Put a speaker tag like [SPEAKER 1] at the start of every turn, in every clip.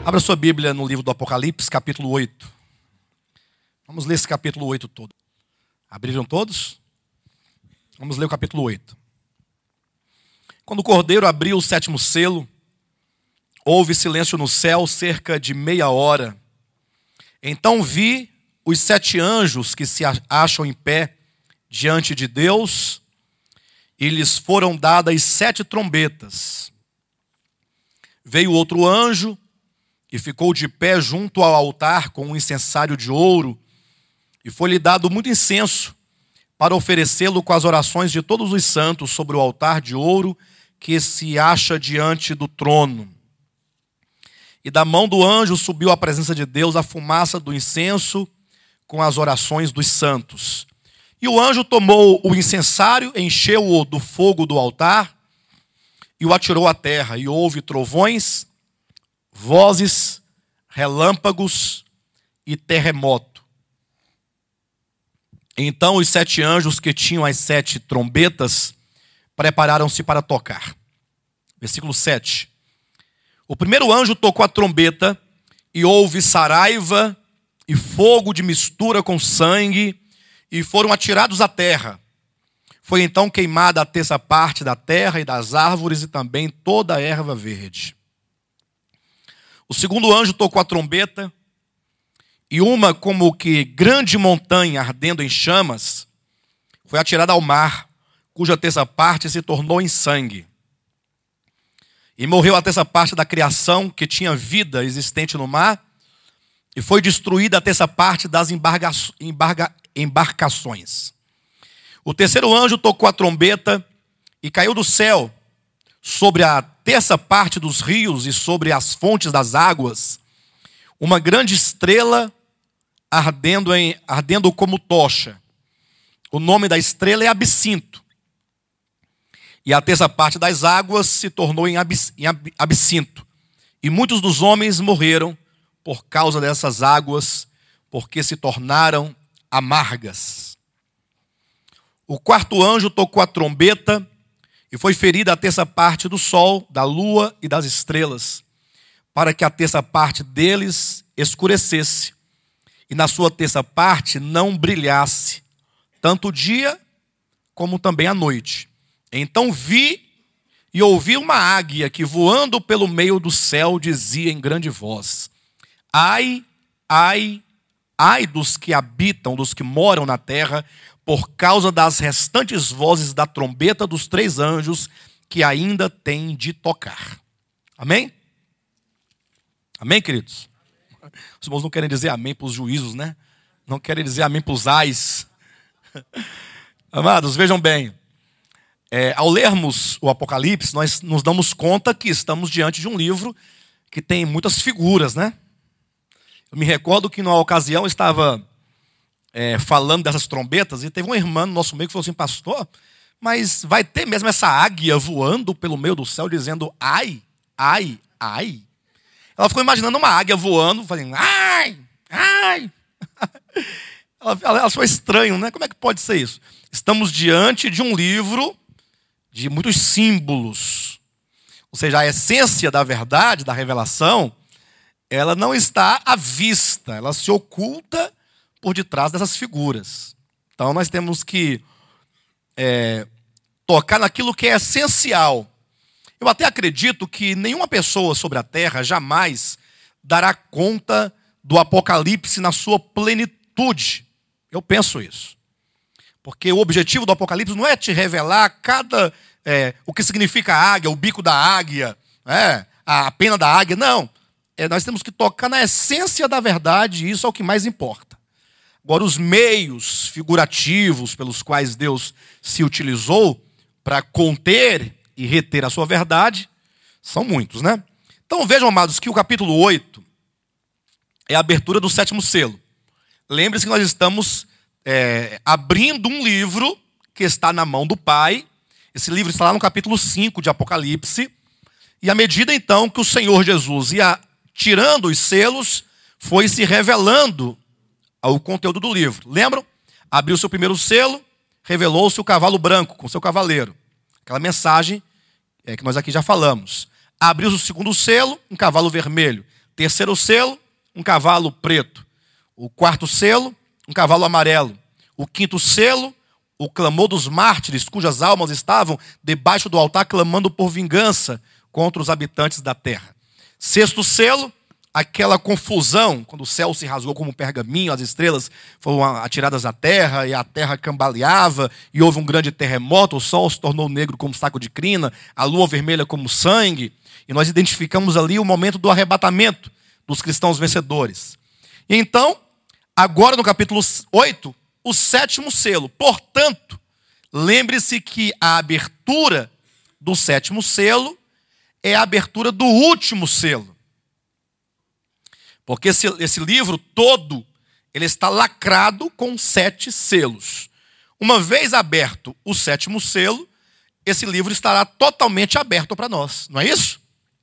[SPEAKER 1] Abra sua Bíblia no livro do Apocalipse, capítulo 8. Vamos ler esse capítulo 8 todo. Abriram todos? Vamos ler o capítulo 8. Quando o Cordeiro abriu o sétimo selo, houve silêncio no céu cerca de meia hora. Então vi os 7 anjos que se acham em pé diante de Deus, e lhes foram dadas 7 trombetas. Veio outro anjo e ficou de pé junto ao altar com um incensário de ouro, e foi-lhe dado muito incenso para oferecê-lo com as orações de todos os santos sobre o altar de ouro que se acha diante do trono. E da mão do anjo subiu à presença de Deus a fumaça do incenso com as orações dos santos. E o anjo tomou o incensário, encheu-o do fogo do altar e o atirou à terra. E houve trovões, vozes, relâmpagos e terremoto. Então os 7 anjos que tinham as 7 trombetas prepararam-se para tocar. Versículo 7. O primeiro anjo tocou a trombeta e houve saraiva e fogo de mistura com sangue e foram atirados à terra. Foi então queimada a terça parte da terra e das árvores e também toda a erva verde. O segundo anjo tocou a trombeta e uma como que grande montanha ardendo em chamas foi atirada ao mar, cuja terça parte se tornou em sangue. E morreu a terça parte da criação que tinha vida existente no mar, e foi destruída a terça parte das embarcações. O terceiro anjo tocou a trombeta e caiu do céu sobre a terça parte dos rios e sobre as fontes das águas uma grande estrela ardendo como tocha. O nome da estrela é Absinto. E a terça parte das águas se tornou em absinto. E muitos dos homens morreram por causa dessas águas, porque se tornaram amargas. O quarto anjo tocou a trombeta e foi ferida a terça parte do sol, da lua e das estrelas, para que a terça parte deles escurecesse, e na sua terça parte não brilhasse, tanto o dia como também a noite. Então vi e ouvi uma águia que, voando pelo meio do céu, dizia em grande voz: ai, ai, ai dos que habitam, dos que moram na terra, por causa das restantes vozes da trombeta dos 3 anjos que ainda têm de tocar. Amém? Amém, queridos? Os irmãos não querem dizer amém para os juízos, né? Não querem dizer amém para os ais. Amados, vejam bem. Ao lermos o Apocalipse, nós nos damos conta que estamos diante de um livro que tem muitas figuras, né? Eu me recordo que numa ocasião eu estava falando dessas trombetas e teve uma irmã no nosso meio que falou assim: pastor, mas vai ter mesmo essa águia voando pelo meio do céu dizendo ai, ai, ai? Ela ficou imaginando uma águia voando, fazendo ai, ai. Ela achou estranho, né? Como é que pode ser isso? Estamos diante de um livro de muitos símbolos. Ou seja, a essência da verdade, da revelação, ela não está à vista, ela se oculta por detrás dessas figuras. Então nós temos que tocar naquilo que é essencial. Eu até acredito que nenhuma pessoa sobre a terra jamais dará conta do Apocalipse na sua plenitude. Eu penso isso. Porque o objetivo do Apocalipse não é te revelar o que significa a águia, o bico da águia, a pena da águia. Não. Nós temos que tocar na essência da verdade, e isso é o que mais importa. Agora, os meios figurativos pelos quais Deus se utilizou para conter e reter a sua verdade são muitos, né? Então vejam, amados, que o capítulo 8 é a abertura do 7º selo. Lembre-se que nós estamos abrindo um livro que está na mão do Pai. Esse livro está lá no capítulo 5 de Apocalipse. E à medida então que o Senhor Jesus ia tirando os selos, foi se revelando ao conteúdo do livro. Lembram? Abriu-se o primeiro selo, revelou-se o cavalo branco com seu cavaleiro. Aquela mensagem que nós aqui já falamos. Abriu-se o segundo selo, um cavalo vermelho. terceiro selo, um cavalo preto. O quarto selo, um cavalo amarelo. O quinto selo, o clamor dos mártires, cujas almas estavam debaixo do altar clamando por vingança contra os habitantes da terra. Sexto selo, aquela confusão, quando o céu se rasgou como um pergaminho, as estrelas foram atiradas à terra e a terra cambaleava e houve um grande terremoto, o sol se tornou negro como saco de crina, a lua vermelha como sangue, e nós identificamos ali o momento do arrebatamento dos cristãos vencedores. E então, agora no capítulo 8, o sétimo selo. Portanto, lembre-se que a abertura do sétimo selo é a abertura do último selo. Porque esse livro todo, ele está lacrado com 7 selos. Uma vez aberto o sétimo selo, esse livro estará totalmente aberto para nós. Não é isso?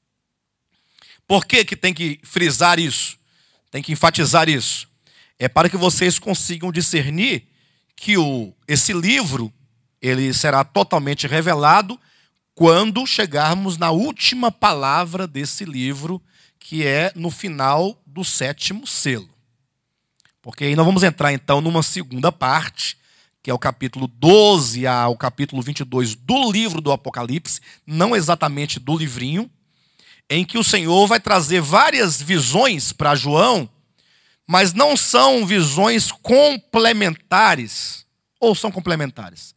[SPEAKER 1] Por que tem que frisar isso? Tem que enfatizar isso? É para que vocês consigam discernir que esse livro ele será totalmente revelado quando chegarmos na última palavra desse livro, que é no final do sétimo selo. Porque aí nós vamos entrar então numa segunda parte, que é o capítulo 12 ao capítulo 22 do livro do Apocalipse, não exatamente do livrinho, em que o Senhor vai trazer várias visões para João, mas não são visões complementares, ou são complementares.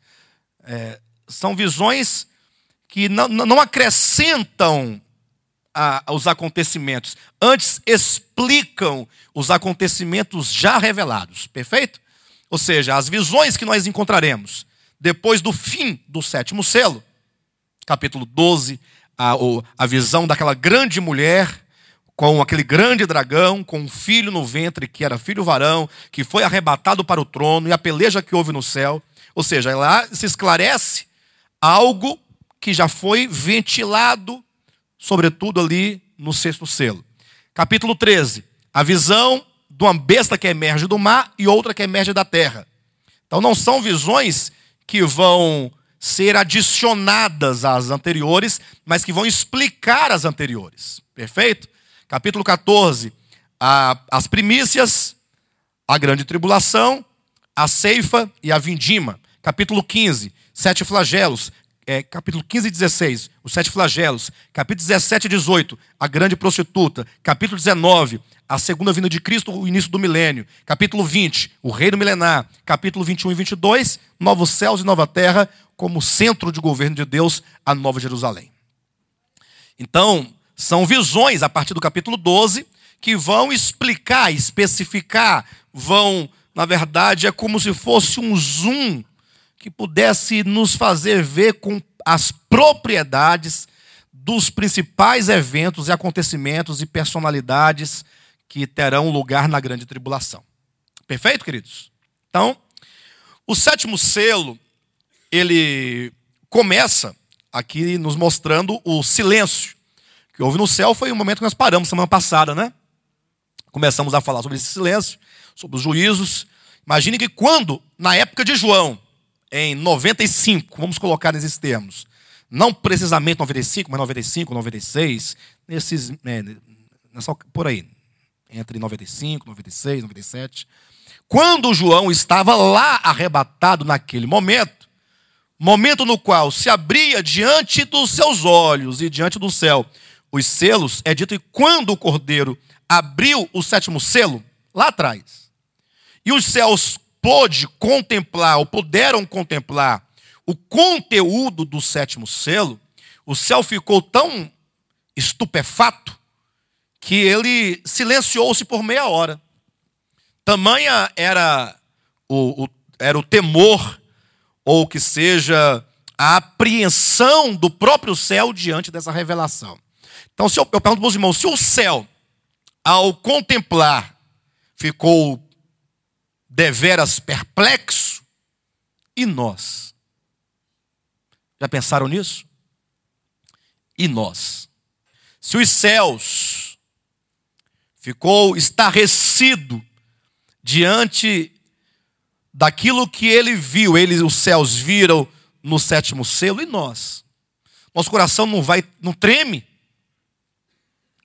[SPEAKER 1] São visões que não acrescentam os acontecimentos, antes explicam os acontecimentos já revelados, perfeito? Ou seja, as visões que nós encontraremos depois do fim do sétimo selo, capítulo 12, a visão daquela grande mulher, com aquele grande dragão, com um filho no ventre, que era filho varão, que foi arrebatado para o trono, e a peleja que houve no céu. Ou seja, lá se esclarece algo que já foi ventilado, sobretudo ali no sexto selo. Capítulo 13, a visão de uma besta que emerge do mar e outra que emerge da terra. Então não são visões que vão ser adicionadas às anteriores, mas que vão explicar as anteriores. Perfeito? Capítulo 14, as primícias, a grande tribulação, a ceifa e a vindima. Capítulo 15, 7 flagelos. Capítulo 15 e 16, os 7 flagelos. Capítulo 17 e 18, a grande prostituta. Capítulo 19, a segunda vinda de Cristo, o início do milênio. Capítulo 20, o reino milenar. Capítulo 21 e 22, novos céus e nova terra, como centro de governo de Deus, a Nova Jerusalém. Então, são visões a partir do capítulo 12 que vão explicar, especificar, na verdade, é como se fosse um zoom que pudesse nos fazer ver com as propriedades dos principais eventos e acontecimentos e personalidades que terão lugar na grande tribulação. Perfeito, queridos? Então, o sétimo selo, ele começa aqui nos mostrando o silêncio que houve no céu. Foi o momento que nós paramos semana passada, né? Começamos a falar sobre esse silêncio, sobre os juízos. Imagine que quando, na época de João, em 95, vamos colocar nesses termos, não precisamente 95, mas 95, 96, por aí, entre 95, 96, 97. Quando João estava lá arrebatado naquele momento no qual se abria diante dos seus olhos e diante do céu os selos, é dito que quando o Cordeiro abriu o sétimo selo, lá atrás, e os céus puderam contemplar o conteúdo do sétimo selo, o céu ficou tão estupefato que ele silenciou-se por meia hora. Tamanha era o temor, ou que seja, a apreensão do próprio céu diante dessa revelação. Então, eu pergunto para os irmãos, se o céu, ao contemplar, ficou deveras perplexo, e nós? Já pensaram nisso? E nós? Se os céus ficou estarrecido diante daquilo que ele viu, os céus viram no sétimo selo, e nós? Nosso coração não treme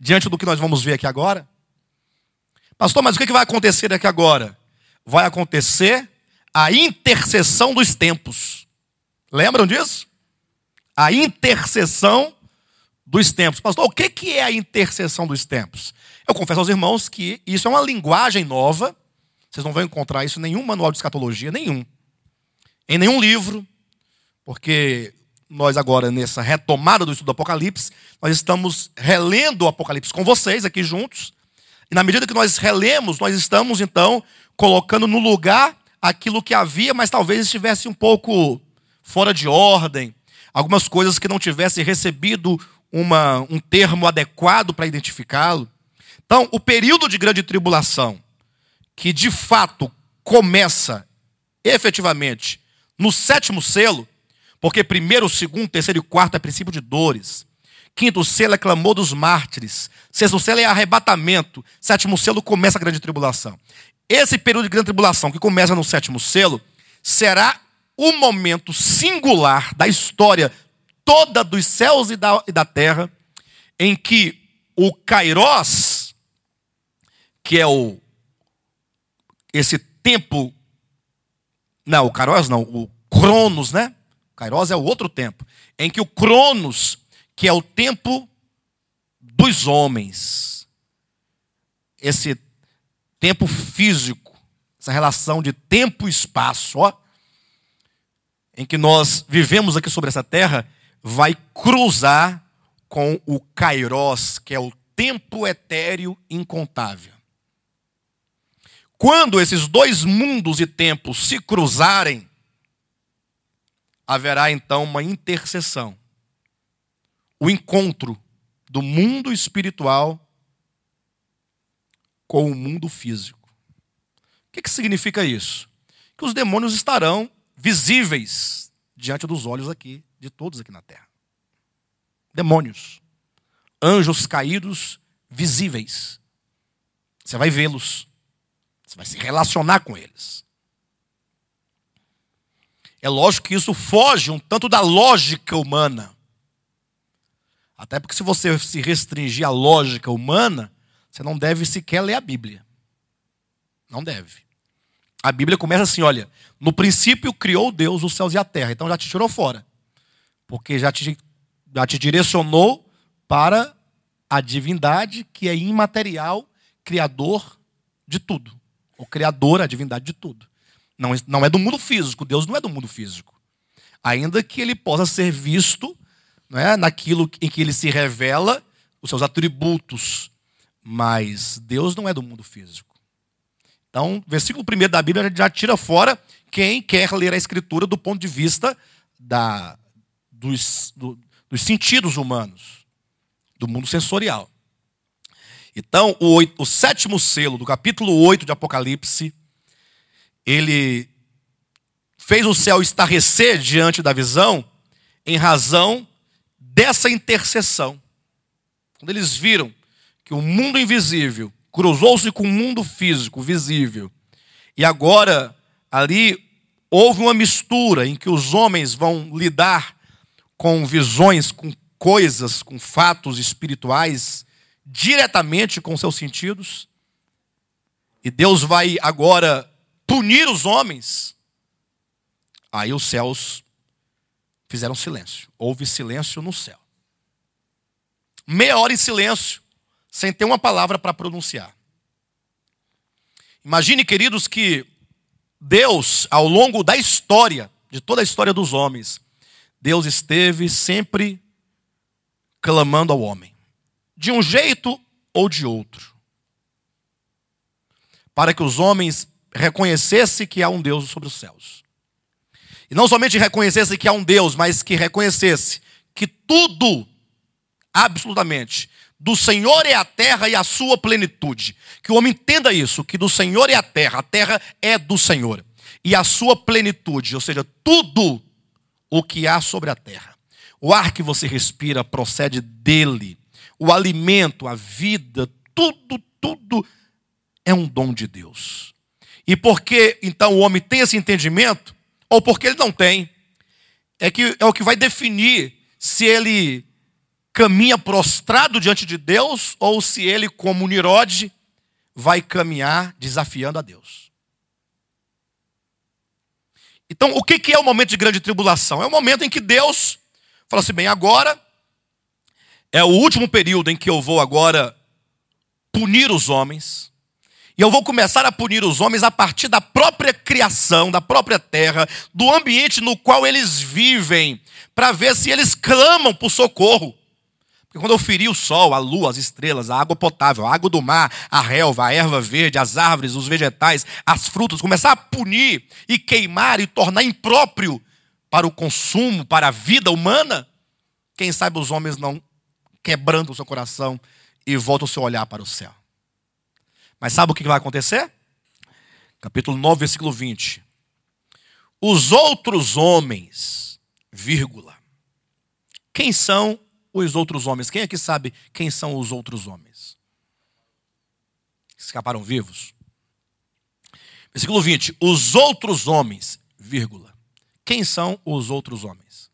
[SPEAKER 1] diante do que nós vamos ver aqui agora. Pastor, mas o que vai acontecer aqui agora? Vai acontecer a intercessão dos tempos. Lembram disso? A intercessão dos tempos. Pastor, o que é a intercessão dos tempos? Eu confesso aos irmãos que isso é uma linguagem nova. Vocês não vão encontrar isso em nenhum manual de escatologia, nenhum. Em nenhum livro. Porque nós agora, nessa retomada do estudo do Apocalipse, nós estamos relendo o Apocalipse com vocês aqui juntos. E na medida que nós relemos, nós estamos, então, colocando no lugar aquilo que havia, mas talvez estivesse um pouco fora de ordem. Algumas coisas que não tivessem recebido um termo adequado para identificá-lo. Então, o período de grande tribulação, que de fato começa efetivamente no 7º selo, porque primeiro, segundo, terceiro e quarto é princípio de dores. 5º selo é clamor dos mártires. 6º selo é arrebatamento. 7º selo começa a grande tribulação. Esse período de grande tribulação, que começa no 7º selo, será o momento singular da história toda dos céus e da terra, em que o Kairos, que é esse tempo... Não, o Kairos não, o Cronos, né? O Kairos é o outro tempo, em que o Cronos, que é o tempo dos homens, esse tempo físico, essa relação de tempo e espaço, em que nós vivemos aqui sobre essa terra, vai cruzar com o Kairos, que é o tempo etéreo incontável. Quando esses dois mundos e tempos se cruzarem, haverá então uma interseção. O encontro do mundo espiritual com o mundo físico. O que significa isso? Que os demônios estarão visíveis diante dos olhos aqui, de todos aqui na terra. Demônios. Anjos caídos visíveis. Você vai vê-los. Você vai se relacionar com eles. É lógico que isso foge um tanto da lógica humana. Até porque se você se restringir à lógica humana, você não deve sequer ler a Bíblia. Não deve. A Bíblia começa assim, olha, no princípio criou Deus os céus e a terra. Então já te tirou fora. Porque já te direcionou para a divindade que é imaterial, criador de tudo. O criador, a divindade de tudo. Não é do mundo físico. Deus não é do mundo físico. Ainda que ele possa ser visto, não é, naquilo em que ele se revela, os seus atributos. Mas Deus não é do mundo físico. Então, versículo 1 da Bíblia já tira fora quem quer ler a Escritura do ponto de vista dos sentidos humanos, do mundo sensorial. Então, o 7º selo do capítulo 8 de Apocalipse, ele fez o céu estarrecer diante da visão em razão dessa interseção. Quando eles viram que o mundo invisível cruzou-se com o mundo físico, visível, e agora ali houve uma mistura em que os homens vão lidar com visões, com coisas, com fatos espirituais, diretamente com seus sentidos, e Deus vai agora punir os homens. Aí os céus fizeram silêncio. Houve silêncio no céu. Meia hora em silêncio, sem ter uma palavra para pronunciar. Imagine, queridos, que Deus, ao longo da história, de toda a história dos homens, Deus esteve sempre clamando ao homem, de um jeito ou de outro, para que os homens reconhecessem que há um Deus sobre os céus. E não somente reconhecessem que há um Deus, mas que reconhecesse que tudo, absolutamente, do Senhor é a terra e a sua plenitude. Que o homem entenda isso, que do Senhor é a terra é do Senhor. E a sua plenitude, ou seja, tudo o que há sobre a terra. O ar que você respira procede dele. O alimento, a vida, tudo é um dom de Deus. E porque então o homem tem esse entendimento, ou porque ele não tem, é o que vai definir se ele caminha prostrado diante de Deus, ou se ele, como Nirode, vai caminhar desafiando a Deus. Então, o que é o momento de grande tribulação? É o momento em que Deus fala assim, bem, agora é o último período em que eu vou agora punir os homens. E eu vou começar a punir os homens a partir da própria criação, da própria terra, do ambiente no qual eles vivem, para ver se eles clamam por socorro. Porque quando eu ferir o sol, a lua, as estrelas, a água potável, a água do mar, a relva, a erva verde, as árvores, os vegetais, as frutas, começar a punir e queimar e tornar impróprio para o consumo, para a vida humana, quem sabe os homens não quebrando o seu coração e voltam o seu olhar para o céu. Mas sabe o que vai acontecer? Capítulo 9, versículo 20. Os outros homens, vírgula. Quem são os outros homens? Quem aqui sabe quem são os outros homens? Escaparam vivos? Versículo 20. Os outros homens, vírgula. Quem são os outros homens?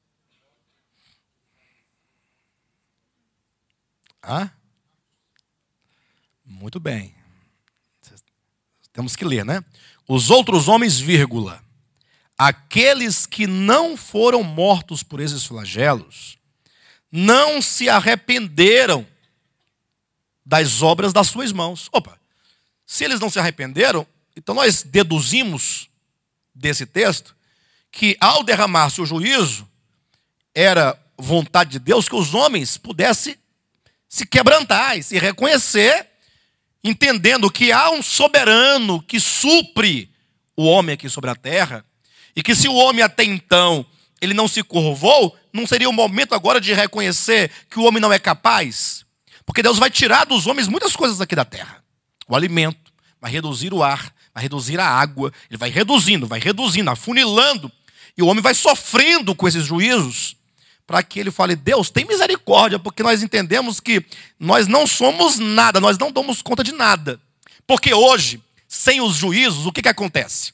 [SPEAKER 1] Muito bem. Temos que ler, né? Os outros homens, vírgula. Aqueles que não foram mortos por esses flagelos, não se arrependeram das obras das suas mãos. Opa, se eles não se arrependeram, então nós deduzimos desse texto que ao derramar-se o juízo, era vontade de Deus que os homens pudessem se quebrantar e se reconhecer, entendendo que há um soberano que supre o homem aqui sobre a terra, e que se o homem até então ele não se curvou, não seria o momento agora de reconhecer que o homem não é capaz? Porque Deus vai tirar dos homens muitas coisas aqui da terra. O alimento, vai reduzir o ar, vai reduzir a água, ele vai reduzindo, afunilando, e o homem vai sofrendo com esses juízos, para que ele fale, Deus, tem misericórdia, porque nós entendemos que nós não somos nada, nós não damos conta de nada. Porque hoje, sem os juízos, o que acontece?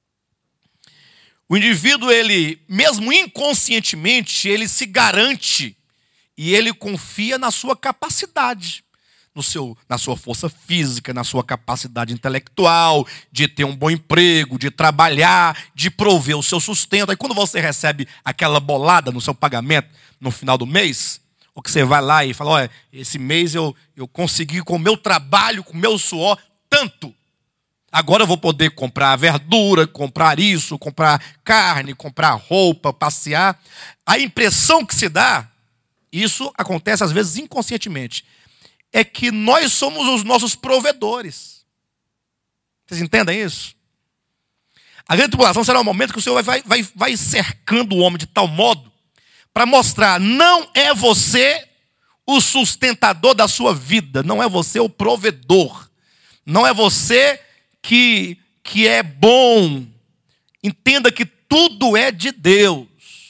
[SPEAKER 1] O indivíduo, ele, mesmo inconscientemente, ele se garante e ele confia na sua capacidade, na sua força física, na sua capacidade intelectual, de ter um bom emprego, de trabalhar, de prover o seu sustento. Aí quando você recebe aquela bolada no seu pagamento no final do mês, ou que você vai lá e fala, olha, esse mês eu consegui com o meu trabalho, com o meu suor, tanto. Agora eu vou poder comprar verdura, comprar isso, comprar carne, comprar roupa, passear. A impressão que se dá, isso acontece às vezes inconscientemente, é que nós somos os nossos provedores. Vocês entendem isso? A grande tribulação será um momento que o Senhor vai cercando o homem de tal modo para mostrar, não é você o sustentador da sua vida, não é você o provedor, não é você que é bom. Entenda que tudo é de Deus.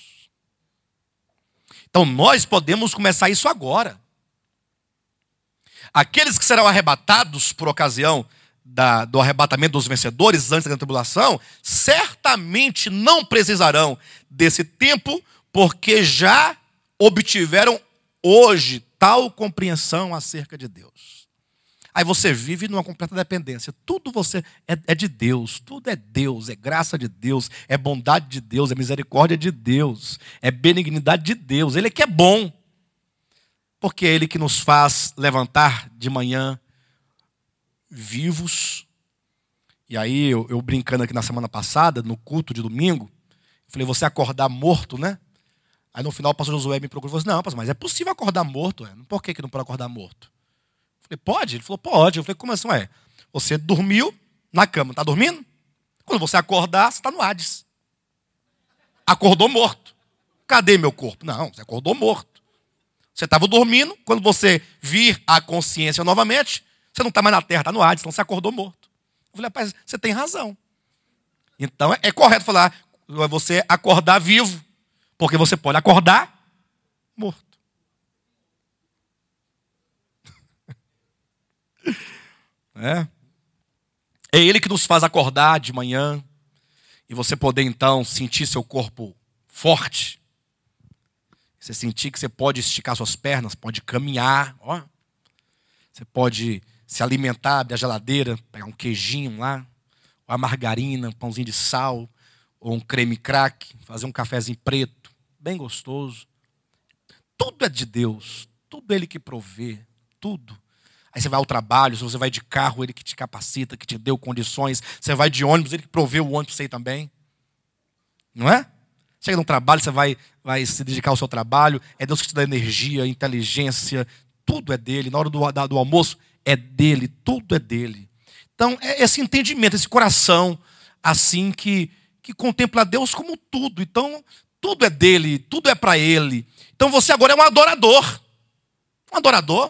[SPEAKER 1] Então nós podemos começar isso agora. Aqueles que serão arrebatados por ocasião do arrebatamento dos vencedores antes da tribulação, certamente não precisarão desse tempo, porque já obtiveram hoje tal compreensão acerca de Deus. Aí você vive numa completa dependência. Tudo você é de Deus, tudo é Deus, é graça de Deus, é bondade de Deus, é misericórdia de Deus, é benignidade de Deus. Ele é que é bom. Porque é Ele que nos faz levantar de manhã vivos. E aí, eu brincando aqui na semana passada, no culto de domingo, falei, você acordar morto, né? Aí no final o pastor Josué me procurou e falou assim, não, pastor, mas é possível acordar morto? Por que não pode acordar morto? Eu falei, pode? Ele falou, pode. Eu falei, como assim? Você dormiu na cama, está dormindo? Quando você acordar, você está no Hades. Acordou morto. Cadê meu corpo? Não, você acordou morto. Você estava dormindo, quando você vir a consciência novamente, você não está mais na terra, está no Hades, então você acordou morto. Eu falei, rapaz, você tem razão. Então é correto falar, você acordar vivo, porque você pode acordar morto. É Ele que nos faz acordar de manhã, e você poder então sentir seu corpo forte, Você sentir que você pode esticar suas pernas, pode caminhar, ó. Você pode se alimentar, abrir a geladeira, pegar um queijinho lá, ou a margarina, um pãozinho de sal, ou um creme crack, fazer um cafezinho preto, bem gostoso. Tudo é de Deus, tudo é Ele que provê, tudo. Aí você vai ao trabalho, se você vai de carro, Ele que te capacita, que te deu condições. Você vai de ônibus, Ele que provê o ônibus para você também. Não é? Chega no trabalho, você vai se dedicar ao seu trabalho, é Deus que te dá energia, inteligência, tudo é dele. Na hora do almoço, é dele, tudo é dele. Então, é esse entendimento, esse coração, assim, que contempla Deus como tudo. Então, tudo é dele, tudo é para ele. Então, você agora é um adorador. Um adorador.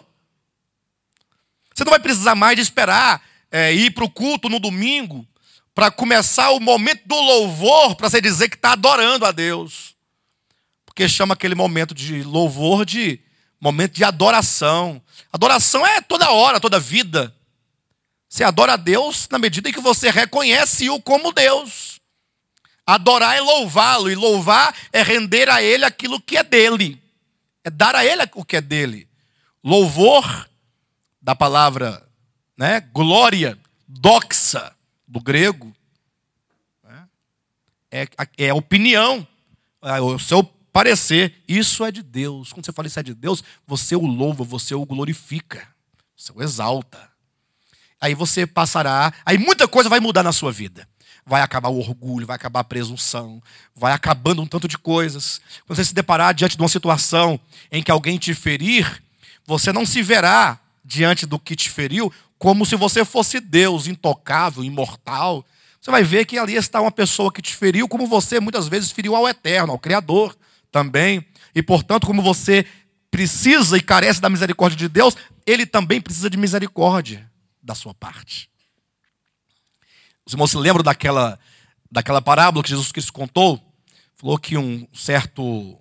[SPEAKER 1] Você não vai precisar mais de esperar ir para o culto no domingo para começar o momento do louvor, para você dizer que está adorando a Deus. Porque chama aquele momento de louvor de momento de adoração. Adoração é toda hora, toda vida. Você adora a Deus na medida em que você reconhece-o como Deus. Adorar é louvá-lo, e louvar é render a Ele aquilo que é dele. É dar a Ele o que é dele. Louvor, da palavra, né, glória, doxa, do grego, né, é opinião, é o seu parecer. Isso é de Deus. Quando você fala isso é de Deus, você o louva, você o glorifica, você o exalta. Aí você passará, aí muita coisa vai mudar na sua vida. Vai acabar o orgulho, vai acabar a presunção, vai acabando um tanto de coisas. Quando você se deparar diante de uma situação em que alguém te ferir, você não se verá diante do que te feriu como se você fosse Deus, intocável, imortal. Você vai ver que ali está uma pessoa que te feriu, como você muitas vezes feriu ao Eterno, ao Criador também. E, portanto, como você precisa e carece da misericórdia de Deus, Ele também precisa de misericórdia da sua parte. Os irmãos se lembram daquela parábola que Jesus Cristo contou? Falou que um certo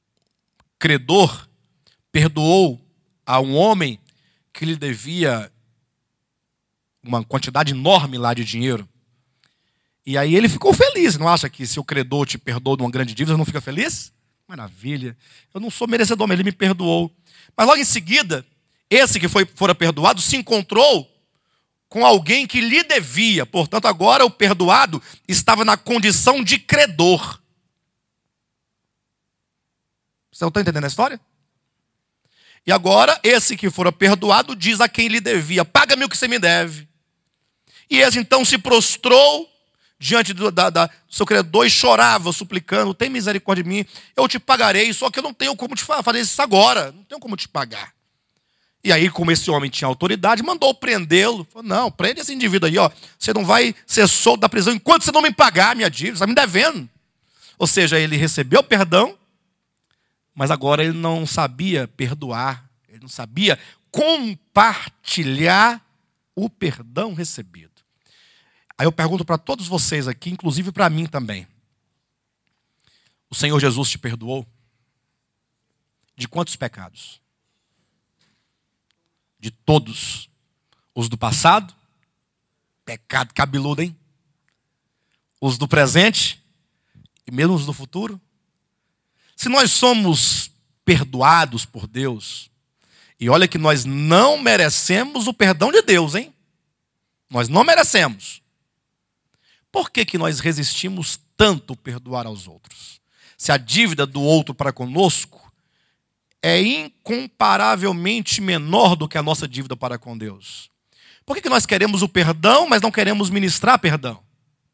[SPEAKER 1] credor perdoou a um homem que lhe devia uma quantidade enorme lá de dinheiro. E aí ele ficou feliz. Não acha que se o credor te perdoa de uma grande dívida, você não fica feliz? Maravilha. Eu não sou merecedor, mas ele me perdoou. Mas logo em seguida, esse que fora perdoado se encontrou com alguém que lhe devia. Portanto, agora o perdoado estava na condição de credor. Você não está entendendo a história? E agora, esse que fora perdoado diz a quem lhe devia: paga-me o que você me deve. E esse então se prostrou diante do seu credor e chorava, suplicando: tem misericórdia de mim, eu te pagarei, só que eu não tenho como te fazer isso agora, não tenho como te pagar. E aí, como esse homem tinha autoridade, mandou prendê-lo. Falou: não, prende esse indivíduo aí, ó. Você não vai ser solto da prisão enquanto você não me pagar a minha dívida, você está me devendo. Ou seja, ele recebeu perdão, mas agora ele não sabia perdoar, ele não sabia compartilhar o perdão recebido. Aí eu pergunto para todos vocês aqui, inclusive para mim também: o Senhor Jesus te perdoou? De quantos pecados? De todos. Os do passado? Pecado cabeludo, hein? Os do presente? E mesmo os do futuro? Se nós somos perdoados por Deus, e olha que nós não merecemos o perdão de Deus, hein? Nós não merecemos. Por que nós resistimos tanto perdoar aos outros? Se a dívida do outro para conosco é incomparavelmente menor do que a nossa dívida para com Deus. Por que nós queremos o perdão, mas não queremos ministrar perdão?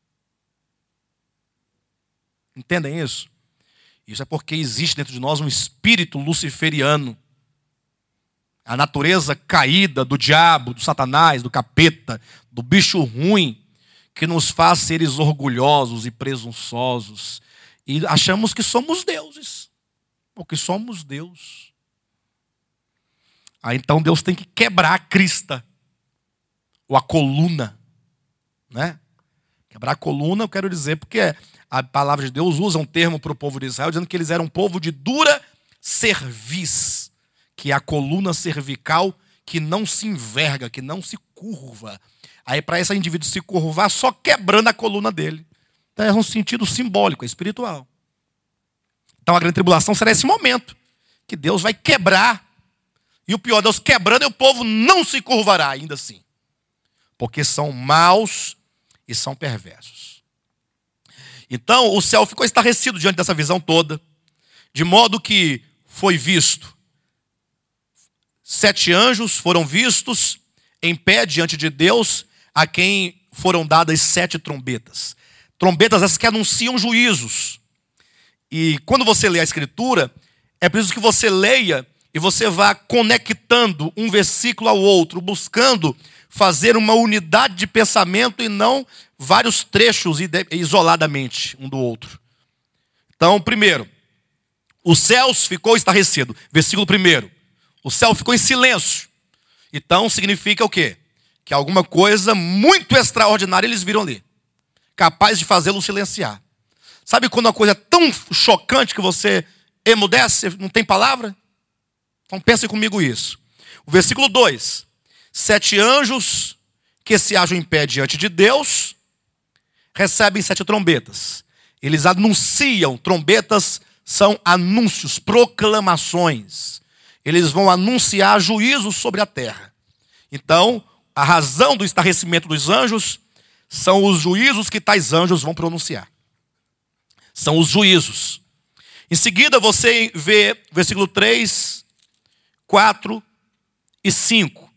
[SPEAKER 1] Entendem isso? Isso é porque existe dentro de nós um espírito luciferiano. A natureza caída do diabo, do Satanás, do capeta, do bicho ruim, que nos faz seres orgulhosos e presunçosos. E achamos que somos deuses. Porque somos Deus. Aí então Deus tem que quebrar a crista. Ou a coluna. Né? Quebrar a coluna, eu quero dizer, porque a palavra de Deus usa um termo para o povo de Israel, dizendo que eles eram um povo de dura cerviz, que é a coluna cervical que não se enverga, que não se curva. Aí para esse indivíduo se curvar, só quebrando a coluna dele. Então é um sentido simbólico, espiritual. Então a grande tribulação será esse momento que Deus vai quebrar. E o pior, Deus quebrando e o povo não se curvará ainda assim. Porque são maus e são perversos. Então o céu ficou estarrecido diante dessa visão toda. De modo que foi visto. 7 anjos foram vistos em pé diante de Deus, a quem foram dadas 7 trombetas. Trombetas essas que anunciam juízos. E quando você lê a Escritura, é preciso que você leia e você vá conectando um versículo ao outro, buscando fazer uma unidade de pensamento e não vários trechos isoladamente um do outro. Então, primeiro, os céus ficou estarrecido. Versículo 1. O céu ficou em silêncio. Então significa o quê? Que alguma coisa muito extraordinária eles viram ali, capaz de fazê-lo silenciar. Sabe quando uma coisa é tão chocante que você emudece, não tem palavra? Então pensem comigo isso. O versículo 2. 7 anjos que se acham em pé diante de Deus recebem 7 trombetas. Eles anunciam, trombetas são anúncios, proclamações. Eles vão anunciar juízo sobre a terra. Então, a razão do estarrecimento dos anjos são os juízos que tais anjos vão pronunciar. São os juízos. Em seguida, você vê versículo 3, 4 e 5.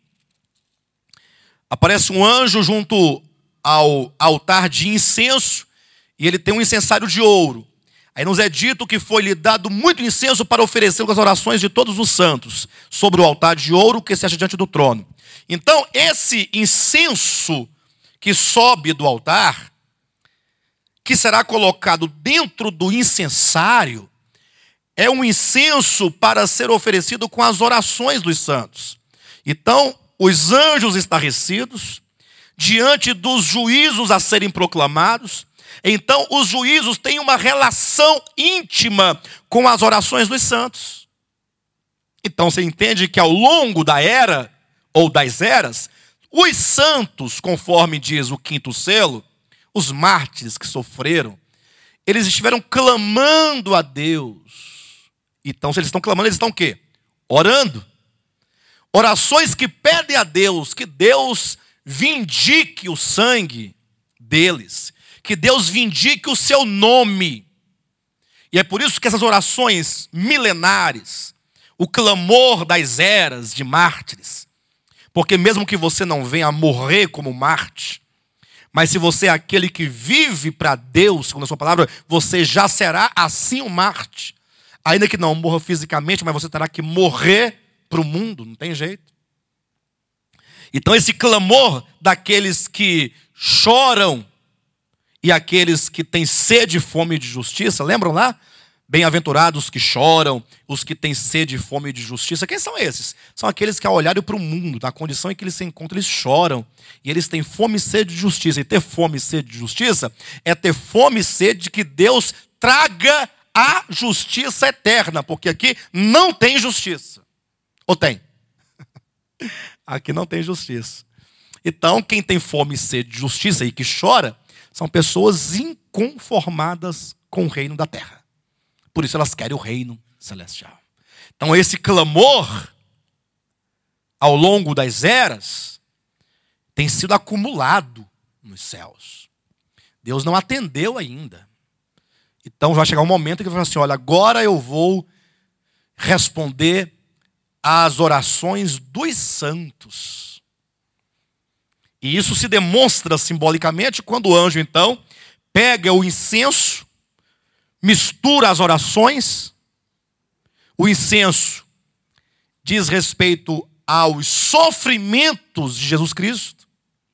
[SPEAKER 1] Aparece um anjo junto ao altar de incenso e ele tem um incensário de ouro. Aí nos é dito que foi-lhe dado muito incenso para oferecer com as orações de todos os santos sobre o altar de ouro que se acha diante do trono. Então, esse incenso que sobe do altar, que será colocado dentro do incensário, é um incenso para ser oferecido com as orações dos santos. Então, os anjos estarrecidos, diante dos juízos a serem proclamados, então os juízos têm uma relação íntima com as orações dos santos. Então você entende que ao longo da era, ou das eras, os santos, conforme diz o 5º selo, os mártires que sofreram, eles estiveram clamando a Deus. Então se eles estão clamando, eles estão o quê? Orando. Orações que pedem a Deus, que Deus vindique o sangue deles, que Deus vindique o seu nome. E é por isso que essas orações milenares, o clamor das eras de mártires, porque mesmo que você não venha a morrer como mártir, mas se você é aquele que vive para Deus, segundo a sua palavra, você já será assim um mártir. Ainda que não morra fisicamente, mas você terá que morrer para o mundo, não tem jeito. Então esse clamor daqueles que choram e aqueles que têm sede e fome de justiça, lembram lá? Bem-aventurados que choram, os que têm sede e fome de justiça. Quem são esses? São aqueles que ao olharem para o mundo, na condição em que eles se encontram, eles choram. E eles têm fome e sede de justiça. E ter fome e sede de justiça é ter fome e sede de que Deus traga a justiça eterna. Porque aqui não tem justiça. Ou tem? Aqui não tem justiça. Então, quem tem fome e sede de justiça e que chora, são pessoas inconformadas com o reino da terra. Por isso elas querem o reino celestial. Então esse clamor, ao longo das eras, tem sido acumulado nos céus. Deus não atendeu ainda. Então vai chegar um momento que ele fala assim, olha, agora eu vou responder às orações dos santos. E isso se demonstra simbolicamente quando o anjo, então, pega o incenso, mistura as orações. O incenso diz respeito aos sofrimentos de Jesus Cristo,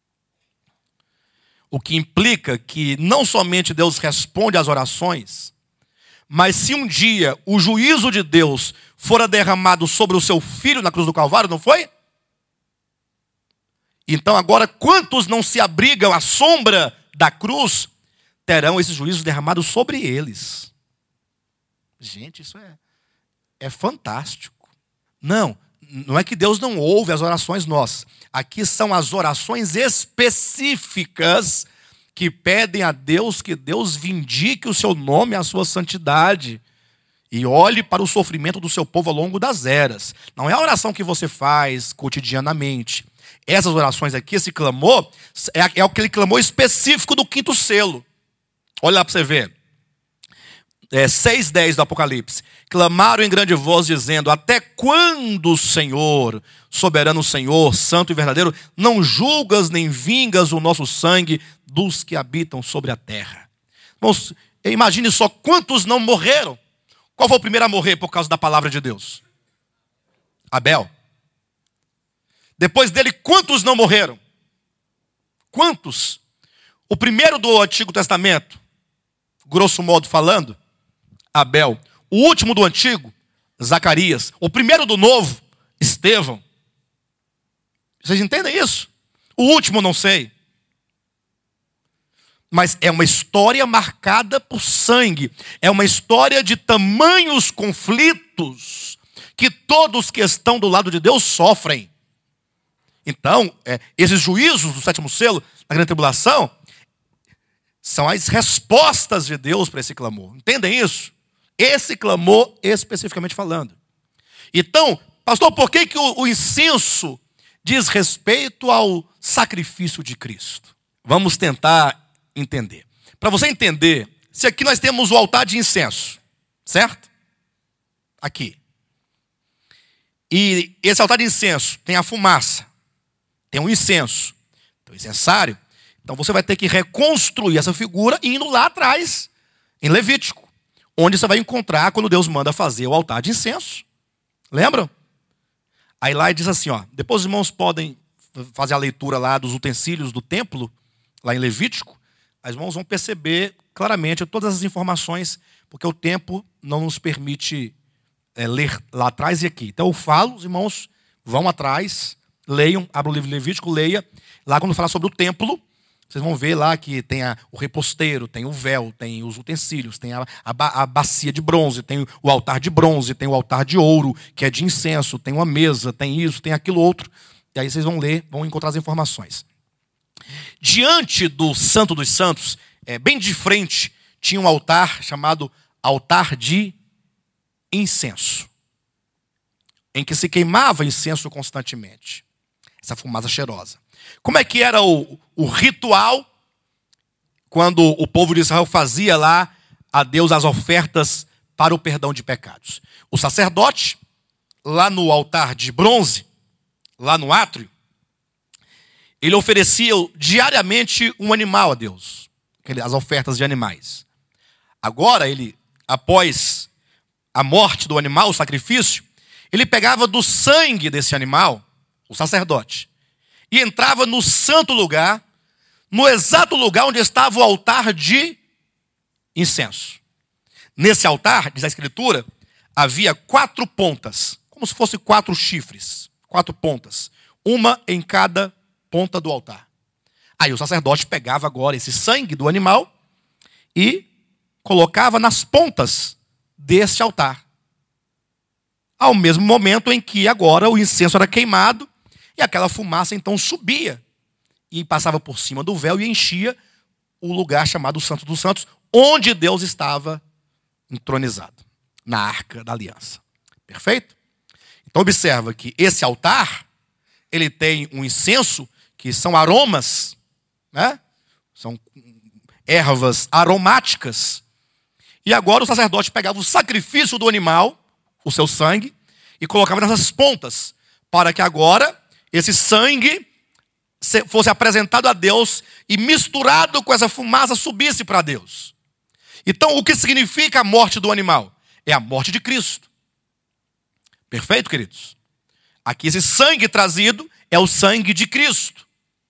[SPEAKER 1] o que implica que não somente Deus responde às orações, mas se um dia o juízo de Deus fora derramado sobre o seu filho na cruz do Calvário, não foi? Então agora, quantos não se abrigam à sombra da cruz, terão esses juízos derramados sobre eles. Gente, isso é fantástico. Não é que Deus não ouve as orações nossas. Aqui são as orações específicas que pedem a Deus que Deus vindique o seu nome e a sua santidade. e olhe para o sofrimento do seu povo ao longo das eras. Não é a oração que você faz cotidianamente. Essas orações aqui, esse clamor, é aquele clamor específico do quinto selo. Olha lá para você ver. 6:10 do Apocalipse. Clamaram em grande voz, dizendo: até quando, Senhor, soberano Senhor, santo e verdadeiro, não julgas nem vingas o nosso sangue dos que habitam sobre a terra? Irmãos, imagine só quantos não morreram. Qual foi o primeiro a morrer por causa da palavra de Deus? Abel. Depois dele, quantos não morreram? Quantos? O primeiro do Antigo Testamento, grosso modo falando, Abel. O último do Antigo, Zacarias. O primeiro do Novo, Estevão. Vocês entendem isso? O último não sei. Mas é uma história marcada por sangue. É uma história de tamanhos conflitos que todos que estão do lado de Deus sofrem. Então, esses juízos do sétimo selo, da grande tribulação, são as respostas de Deus para esse clamor. Entendem isso? Esse clamor especificamente falando. Então, pastor, por que o incenso diz respeito ao sacrifício de Cristo? Vamos tentar entender. Para você entender, se aqui nós temos o altar de incenso, certo? Aqui. E esse altar de incenso tem a fumaça, tem um incenso, tem o incensário. Então você vai ter que reconstruir essa figura indo lá atrás, em Levítico, onde você vai encontrar quando Deus manda fazer o altar de incenso. Lembram? Aí lá ele diz assim, ó, depois os irmãos podem fazer a leitura lá dos utensílios do templo, lá em Levítico. Os irmãos vão perceber claramente todas as informações, porque o tempo não nos permite ler lá atrás e aqui. Então eu falo, os irmãos vão atrás, leiam, abram o livro de Levítico, leia. Lá quando falar sobre o templo, vocês vão ver lá que tem o reposteiro, tem o véu, tem os utensílios, tem a bacia de bronze, tem o altar de bronze, tem o altar de ouro, que é de incenso, tem uma mesa, tem isso, tem aquilo outro. E aí vocês vão ler, vão encontrar as informações. Diante do Santo dos Santos, bem de frente, tinha um altar chamado altar de incenso, em que se queimava incenso constantemente. Essa fumaça cheirosa. Como é que era o ritual quando o povo de Israel fazia lá a Deus as ofertas para o perdão de pecados? O sacerdote, lá no altar de bronze, lá no átrio, ele oferecia diariamente um animal a Deus, as ofertas de animais. Agora, ele, após a morte do animal, o sacrifício, ele pegava do sangue desse animal, o sacerdote, e entrava no santo lugar, no exato lugar onde estava o altar de incenso. Nesse altar, diz a Escritura, havia 4 pontas, como se fossem 4 chifres, 4 pontas, uma em cada ponta do altar. Aí o sacerdote pegava agora esse sangue do animal e colocava nas pontas desse altar. Ao mesmo momento em que agora o incenso era queimado e aquela fumaça então subia e passava por cima do véu e enchia o lugar chamado Santo dos Santos, onde Deus estava entronizado, na Arca da Aliança. Perfeito? Então observa que esse altar, ele tem um incenso que são aromas, né? São ervas aromáticas. E agora o sacerdote pegava o sacrifício do animal, o seu sangue, e colocava nessas pontas, para que agora esse sangue fosse apresentado a Deus e misturado com essa fumaça subisse para Deus. Então, o que significa a morte do animal? É a morte de Cristo. Perfeito, queridos? Aqui esse sangue trazido é o sangue de Cristo.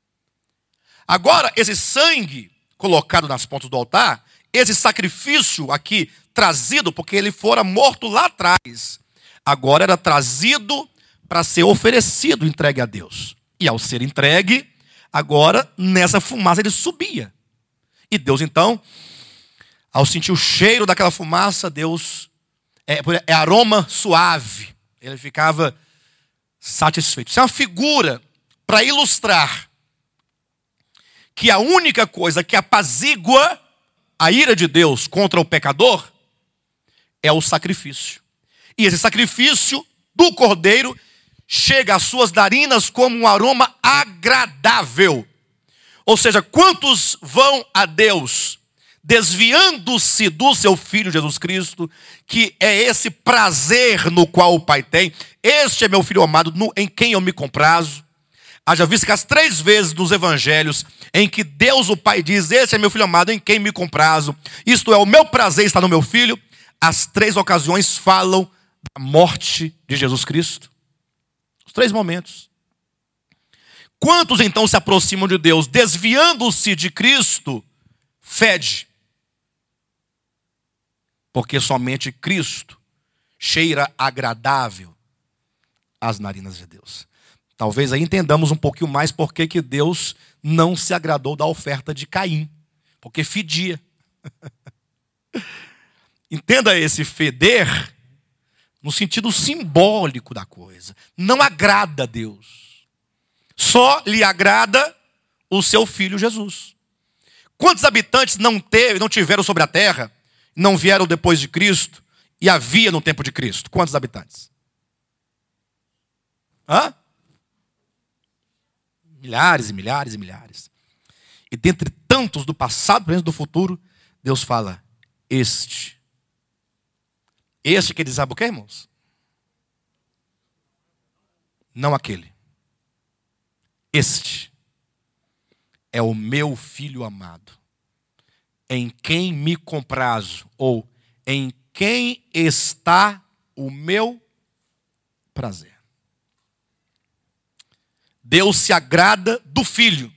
[SPEAKER 1] Agora, esse sangue colocado nas pontas do altar, esse sacrifício aqui trazido, porque ele fora morto lá atrás, agora era trazido para ser oferecido, entregue a Deus. E ao ser entregue, agora nessa fumaça ele subia. E Deus então, ao sentir o cheiro daquela fumaça, Deus, é aroma suave, ele ficava satisfeito. Isso é uma figura para ilustrar que a única coisa que apazigua a ira de Deus contra o pecador é o sacrifício. E esse sacrifício do cordeiro chega às suas narinas como um aroma agradável. Ou seja, quantos vão a Deus desviando-se do seu Filho Jesus Cristo, que é esse prazer no qual o Pai tem. Este é meu Filho amado, em quem eu me comprazo. Haja visto que as 3 vezes nos evangelhos em que Deus o Pai diz: este é meu Filho amado, em quem me comprazo, isto é, o meu prazer está no meu Filho, as 3 ocasiões falam da morte de Jesus Cristo. Os 3 momentos. Quantos então se aproximam de Deus desviando-se de Cristo? Fede. Porque somente Cristo cheira agradável às narinas de Deus. Talvez aí entendamos um pouquinho mais por que Deus não se agradou da oferta de Caim. Porque fedia. Entenda esse feder no sentido simbólico da coisa. Não agrada a Deus. Só lhe agrada o seu Filho Jesus. Quantos habitantes não tiveram sobre a terra, não vieram depois de Cristo, e havia no tempo de Cristo? Quantos habitantes? Hã? Milhares e milhares e milhares. E dentre tantos do passado, presente e do futuro, Deus fala: este que ele sabe o que, irmãos? Não aquele. Este é o meu Filho amado, em quem me comprazo, ou em quem está o meu prazer. Deus se agrada do Filho.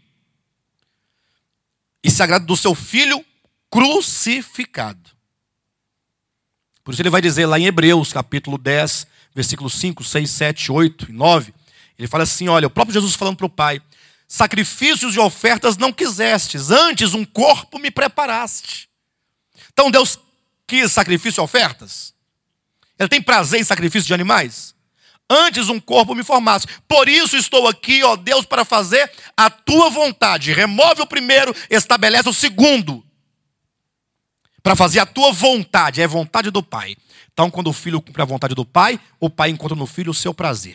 [SPEAKER 1] E se agrada do seu Filho crucificado. Por isso ele vai dizer lá em Hebreus, capítulo 10, versículos 5, 6, 7, 8 e 9. Ele fala assim, olha, o próprio Jesus falando para o Pai: sacrifícios e ofertas não quisestes, antes um corpo me preparaste. Então Deus quis sacrifício e ofertas? Ele tem prazer em sacrifício de animais? Antes um corpo me formasse. Por isso estou aqui, ó Deus, para fazer a tua vontade. Remove o primeiro, estabelece o segundo. Para fazer a tua vontade, é a vontade do Pai. Então, quando o filho cumpre a vontade do Pai, o Pai encontra no filho o seu prazer.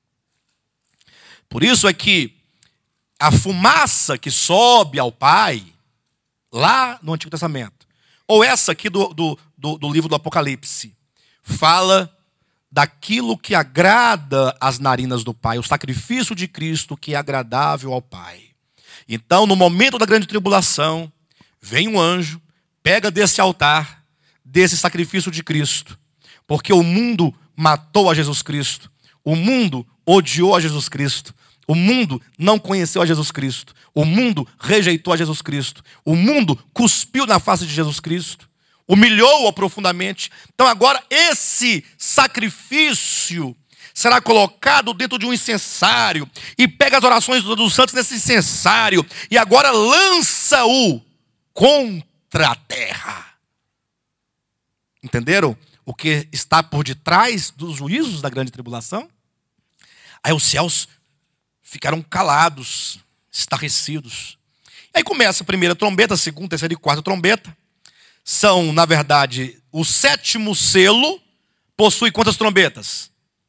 [SPEAKER 1] Por isso é que a fumaça que sobe ao Pai, lá no Antigo Testamento, ou essa aqui do livro do Apocalipse, fala daquilo que agrada as narinas do Pai, o sacrifício de Cristo que é agradável ao Pai. Então, no momento da grande tribulação, vem um anjo, pega desse altar, desse sacrifício de Cristo, porque o mundo matou a Jesus Cristo, o mundo odiou a Jesus Cristo, o mundo não conheceu a Jesus Cristo, o mundo rejeitou a Jesus Cristo, o mundo cuspiu na face de Jesus Cristo, humilhou-o profundamente. Então agora esse sacrifício será colocado dentro de um incensário, e pega as orações dos santos nesse incensário, e agora lança-o contra a terra. Entenderam o que está por detrás dos juízos da grande tribulação? Aí os céus ficaram calados, estarrecidos. Aí começa a primeira trombeta, a segunda, terceira e quarta trombeta. São, na verdade, o 7º selo possui quantas trombetas?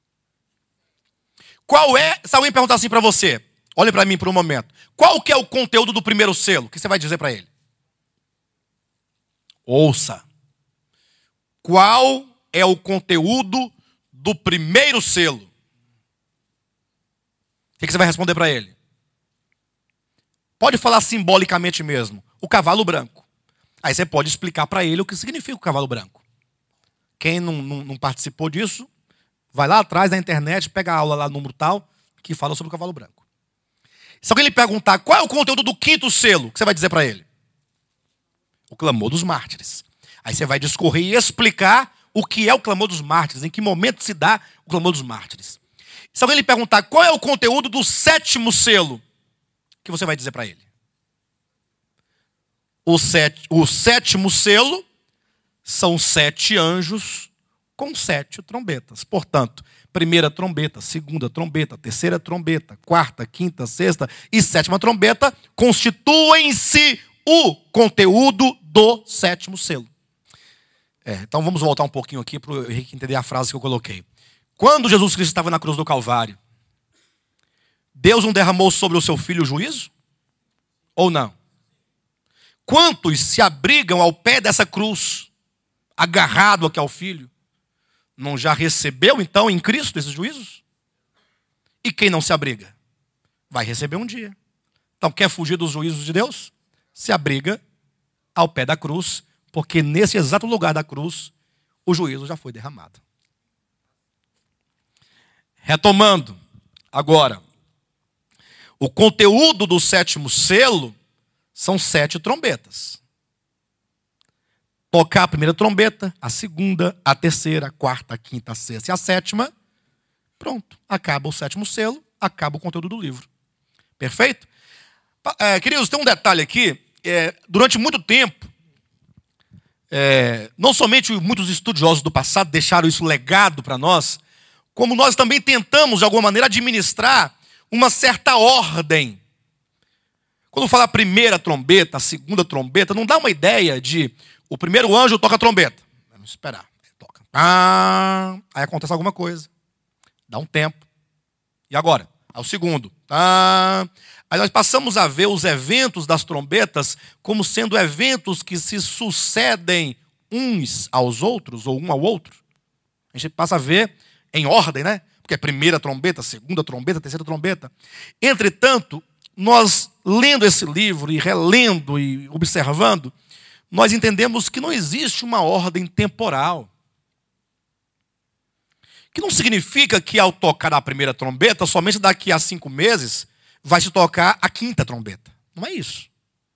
[SPEAKER 1] Qual é, se alguém perguntar assim para você, olhe para mim por um momento, qual que é o conteúdo do primeiro selo? O que você vai dizer para ele? Ouça. Qual é o conteúdo do primeiro selo? O que você vai responder para ele? Pode falar simbolicamente mesmo. O cavalo branco. Aí você pode explicar para ele o que significa o cavalo branco. Quem não participou disso, vai lá atrás na internet, pega a aula lá no número tal, que fala sobre o cavalo branco. Se alguém lhe perguntar qual é o conteúdo do 5º selo, o que você vai dizer para ele? O clamor dos mártires. Aí você vai discorrer e explicar o que é o clamor dos mártires, em que momento se dá o clamor dos mártires. Se alguém lhe perguntar qual é o conteúdo do 7º selo, o que você vai dizer para ele? O 7º selo são 7 anjos com 7 trombetas. Portanto, primeira trombeta, segunda trombeta, terceira trombeta, quarta, quinta, sexta e 7ª trombeta constituem-se o conteúdo do 7º selo. Então vamos voltar um pouquinho aqui para eu entender a frase que eu coloquei. Quando Jesus Cristo estava na cruz do Calvário, Deus não derramou sobre o seu filho o juízo? Ou não? Quantos se abrigam ao pé dessa cruz, agarrado aqui ao filho, não já recebeu então em Cristo esses juízos? E quem não se abriga? Vai receber um dia. Então quer fugir dos juízos de Deus? Se abriga ao pé da cruz, porque nesse exato lugar da cruz, o juízo já foi derramado. Retomando, agora, o conteúdo do 7º selo são 7 trombetas. Tocar a primeira trombeta, a segunda, a terceira, a quarta, a quinta, a sexta e a sétima. Pronto, acaba o 7º selo, acaba o conteúdo do livro. Perfeito? Queridos, tem um detalhe aqui. Durante muito tempo, não somente muitos estudiosos do passado deixaram isso legado para nós, como nós também tentamos, de alguma maneira, administrar uma certa ordem. Quando fala a primeira trombeta, a segunda trombeta, não dá uma ideia de o primeiro anjo toca a trombeta. Vamos esperar. Toca. Aí acontece alguma coisa. Dá um tempo. E agora? Ao segundo. Aí nós passamos a ver os eventos das trombetas como sendo eventos que se sucedem uns aos outros, ou um ao outro. A gente passa a ver em ordem, né? Porque é primeira trombeta, segunda trombeta, terceira trombeta. Entretanto, nós lendo esse livro e relendo e observando, nós entendemos que não existe uma ordem temporal. Que não significa que ao tocar a primeira trombeta, somente daqui a 5 meses, vai se tocar a 5ª trombeta. Não é isso.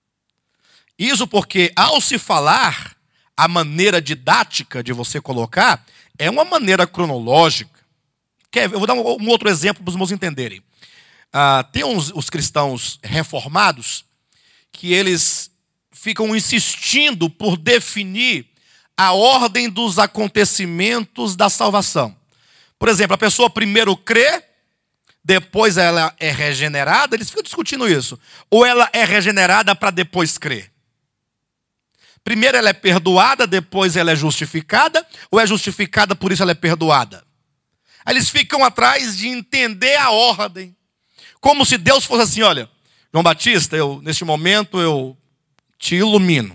[SPEAKER 1] Isso porque, ao se falar, a maneira didática de você colocar é uma maneira cronológica. Eu vou dar um outro exemplo para os irmãos entenderem. Tem os cristãos reformados que eles ficam insistindo por definir a ordem dos acontecimentos da salvação. Por exemplo, a pessoa primeiro crê, depois ela é regenerada, eles ficam discutindo isso. Ou ela é regenerada para depois crer. Primeiro ela é perdoada, depois ela é justificada, ou é justificada, por isso ela é perdoada. Aí eles ficam atrás de entender a ordem. Como se Deus fosse assim, olha, João Batista, neste momento eu te ilumino.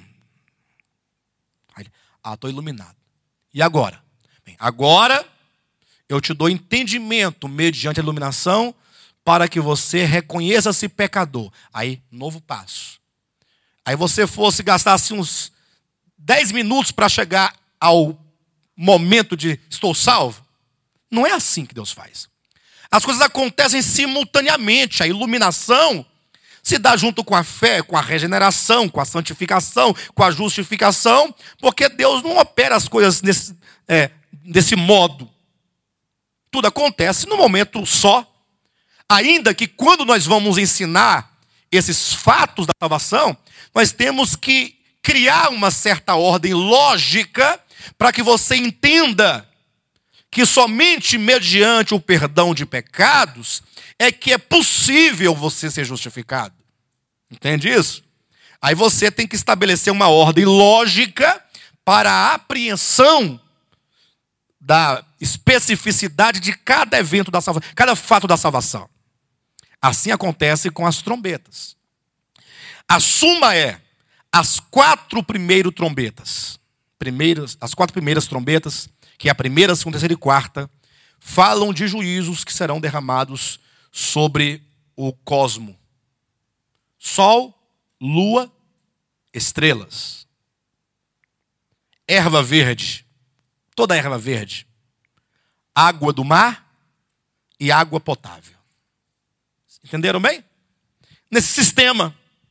[SPEAKER 1] Aí, estou iluminado. E agora? Bem, agora eu te dou entendimento mediante a iluminação para que você reconheça-se pecador. Aí, novo passo. Aí você gastasse uns 10 minutos para chegar ao momento de estou salvo. Não é assim que Deus faz. As coisas acontecem simultaneamente. A iluminação se dá junto com a fé, com a regeneração, com a santificação, com a justificação, porque Deus não opera as coisas desse modo. Tudo acontece num momento só. Ainda que quando nós vamos ensinar esses fatos da salvação, nós temos que criar uma certa ordem lógica para que você entenda que somente mediante o perdão de pecados é que é possível você ser justificado. Entende isso? Aí você tem que estabelecer uma ordem lógica para a apreensão da especificidade de cada evento da salvação, cada fato da salvação. Assim acontece com as trombetas. A suma é as 4 primeiras trombetas. As 4 primeiras trombetas, que é a primeira, segunda, terceira e quarta, falam de juízos que serão derramados sobre o cosmo. Sol, lua, estrelas. Erva verde, toda erva verde. Água do mar e água potável. Entenderam bem? Nesse sistema.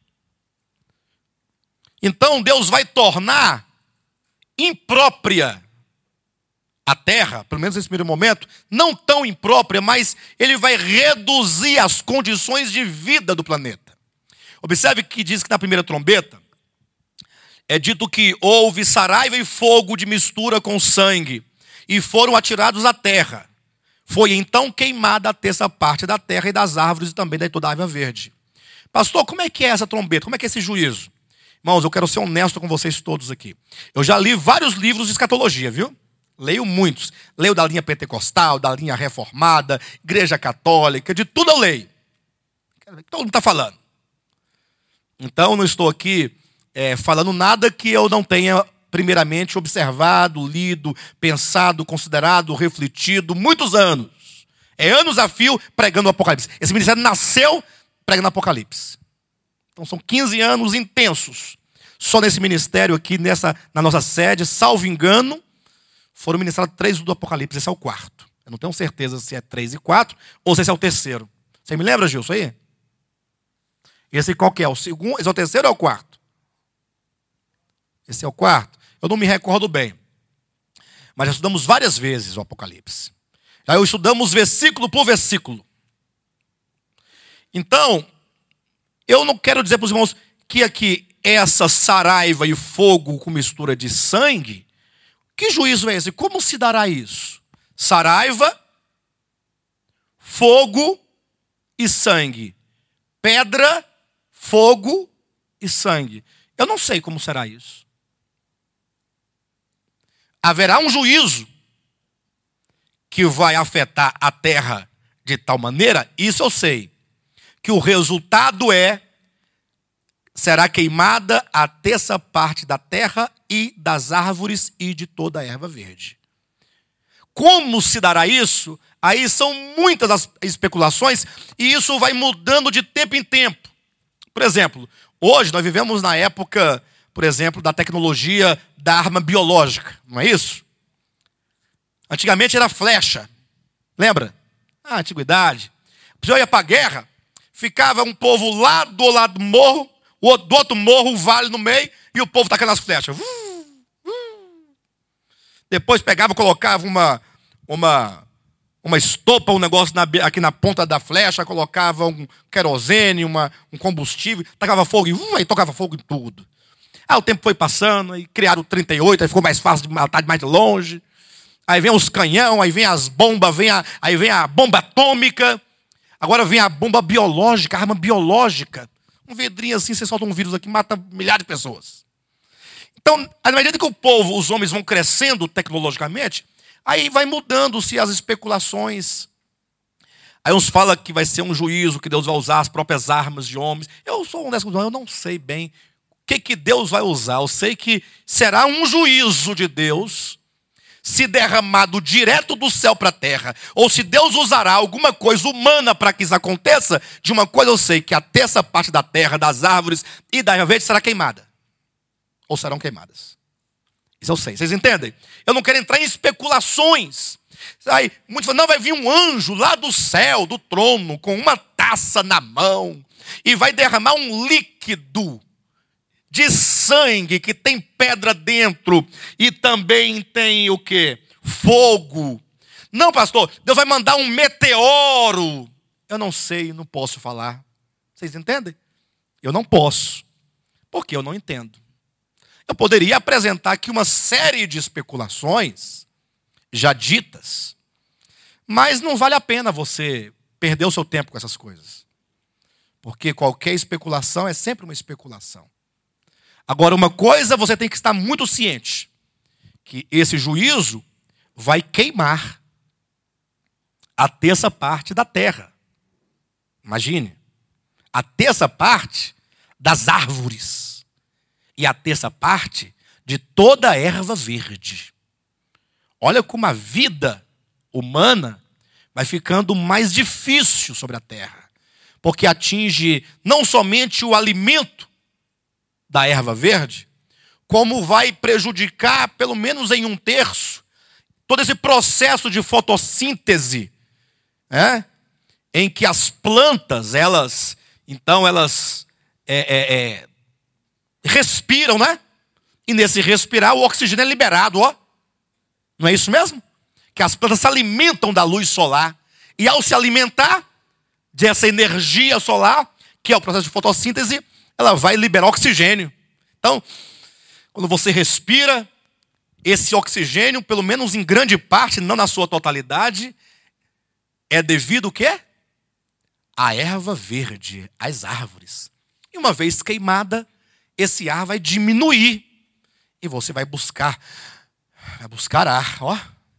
[SPEAKER 1] Então Deus vai tornar imprópria a terra, pelo menos nesse primeiro momento, não tão imprópria, mas ele vai reduzir as condições de vida do planeta. Observe que diz que na primeira trombeta é dito que houve saraiva e fogo de mistura com sangue e foram atirados à terra. Foi então queimada a terça parte da terra e das árvores e também de toda a árvore verde. Pastor, como é que é essa trombeta? Como é que é esse juízo? Irmãos, eu quero ser honesto com vocês todos aqui. Eu já li vários livros de escatologia, viu? Leio muitos. Leio da linha pentecostal, da linha reformada, igreja católica, de tudo eu leio. Quero ver o que todo mundo está falando. Então, eu não estou aqui falando nada que eu não tenha, primeiramente, observado, lido, pensado, considerado, refletido, muitos anos. É anos a fio pregando o Apocalipse. Esse ministério nasceu pregando o Apocalipse. Então são 15 anos intensos. Só nesse ministério aqui, na nossa sede, salvo engano, foram ministrados 3 do Apocalipse. Esse é o 4º. Eu não tenho certeza se é 3 e 4 ou se esse é o 3º. Você me lembra, Gilson, aí? Esse qual que é? O segundo? Esse é o 3º ou é o 4º? Esse é o 4º? Eu não me recordo bem. Mas já estudamos várias vezes o Apocalipse. Já estudamos versículo por versículo. Então, eu não quero dizer para os irmãos que aqui essa saraiva e fogo com mistura de sangue, que juízo é esse? Como se dará isso? Saraiva, fogo e sangue. Pedra, fogo e sangue. Eu não sei como será isso. Haverá um juízo que vai afetar a terra de tal maneira, isso eu sei, que o resultado será queimada a terça parte da terra e das árvores e de toda a erva verde. Como se dará isso? Aí são muitas as especulações e isso vai mudando de tempo em tempo. Por exemplo, hoje nós vivemos na época, por exemplo, da tecnologia da arma biológica, não é isso? Antigamente era flecha, lembra? Na antiguidade. O senhor ia para a guerra, ficava um povo lá do lado do morro, do outro morro, um vale no meio, e o povo tacando as flechas. Depois pegava, colocava uma estopa, um negócio aqui na ponta da flecha, colocava um querosene, um combustível, tacava fogo e aí tocava fogo em tudo. Aí o tempo foi passando, aí criaram o 38, aí ficou mais fácil de matar de mais longe. Aí vem os canhão, aí vem as bombas, aí vem a bomba atômica. Agora vem a bomba biológica, a arma biológica. Um vidrinho assim, você solta um vírus aqui, mata milhares de pessoas. Então, à medida que os homens vão crescendo tecnologicamente, aí vai mudando-se as especulações. Aí uns falam que vai ser um juízo, que Deus vai usar as próprias armas de homens. Eu sou honesto, eu não sei bem o que Deus vai usar. Eu sei que será um juízo de Deus, se derramado direto do céu para a terra, ou se Deus usará alguma coisa humana para que isso aconteça, de uma coisa eu sei, que a terça parte da terra, das árvores e da erva verde será queimada. Ou serão queimadas. Isso eu sei, vocês entendem? Eu não quero entrar em especulações. Aí, muitos falam, não, vai vir um anjo lá do céu, do trono, com uma taça na mão, e vai derramar um líquido de sangue, que tem pedra dentro, e também tem o quê? Fogo. Não, pastor, Deus vai mandar um meteoro. Eu não sei, não posso falar. Vocês entendem? Eu não posso, porque eu não entendo. Eu poderia apresentar aqui uma série de especulações, já ditas, mas não vale a pena você perder o seu tempo com essas coisas. Porque qualquer especulação é sempre uma especulação. Agora, uma coisa você tem que estar muito ciente, que esse juízo vai queimar a terça parte da terra. Imagine, a terça parte das árvores e a terça parte de toda a erva verde. Olha como a vida humana vai ficando mais difícil sobre a terra, porque atinge não somente o alimento da erva verde, como vai prejudicar, pelo menos em 1/3, todo esse processo de fotossíntese, em que as plantas, elas respiram, né? E nesse respirar, o oxigênio é liberado, ó. Não é isso mesmo? Que as plantas se alimentam da luz solar, e ao se alimentar dessa energia solar, que é o processo de fotossíntese, ela vai liberar oxigênio. Então, quando você respira, esse oxigênio, pelo menos em grande parte, não na sua totalidade, é devido o quê? À erva verde, às árvores. E uma vez queimada, esse ar vai diminuir. E você vai buscar ar, ó.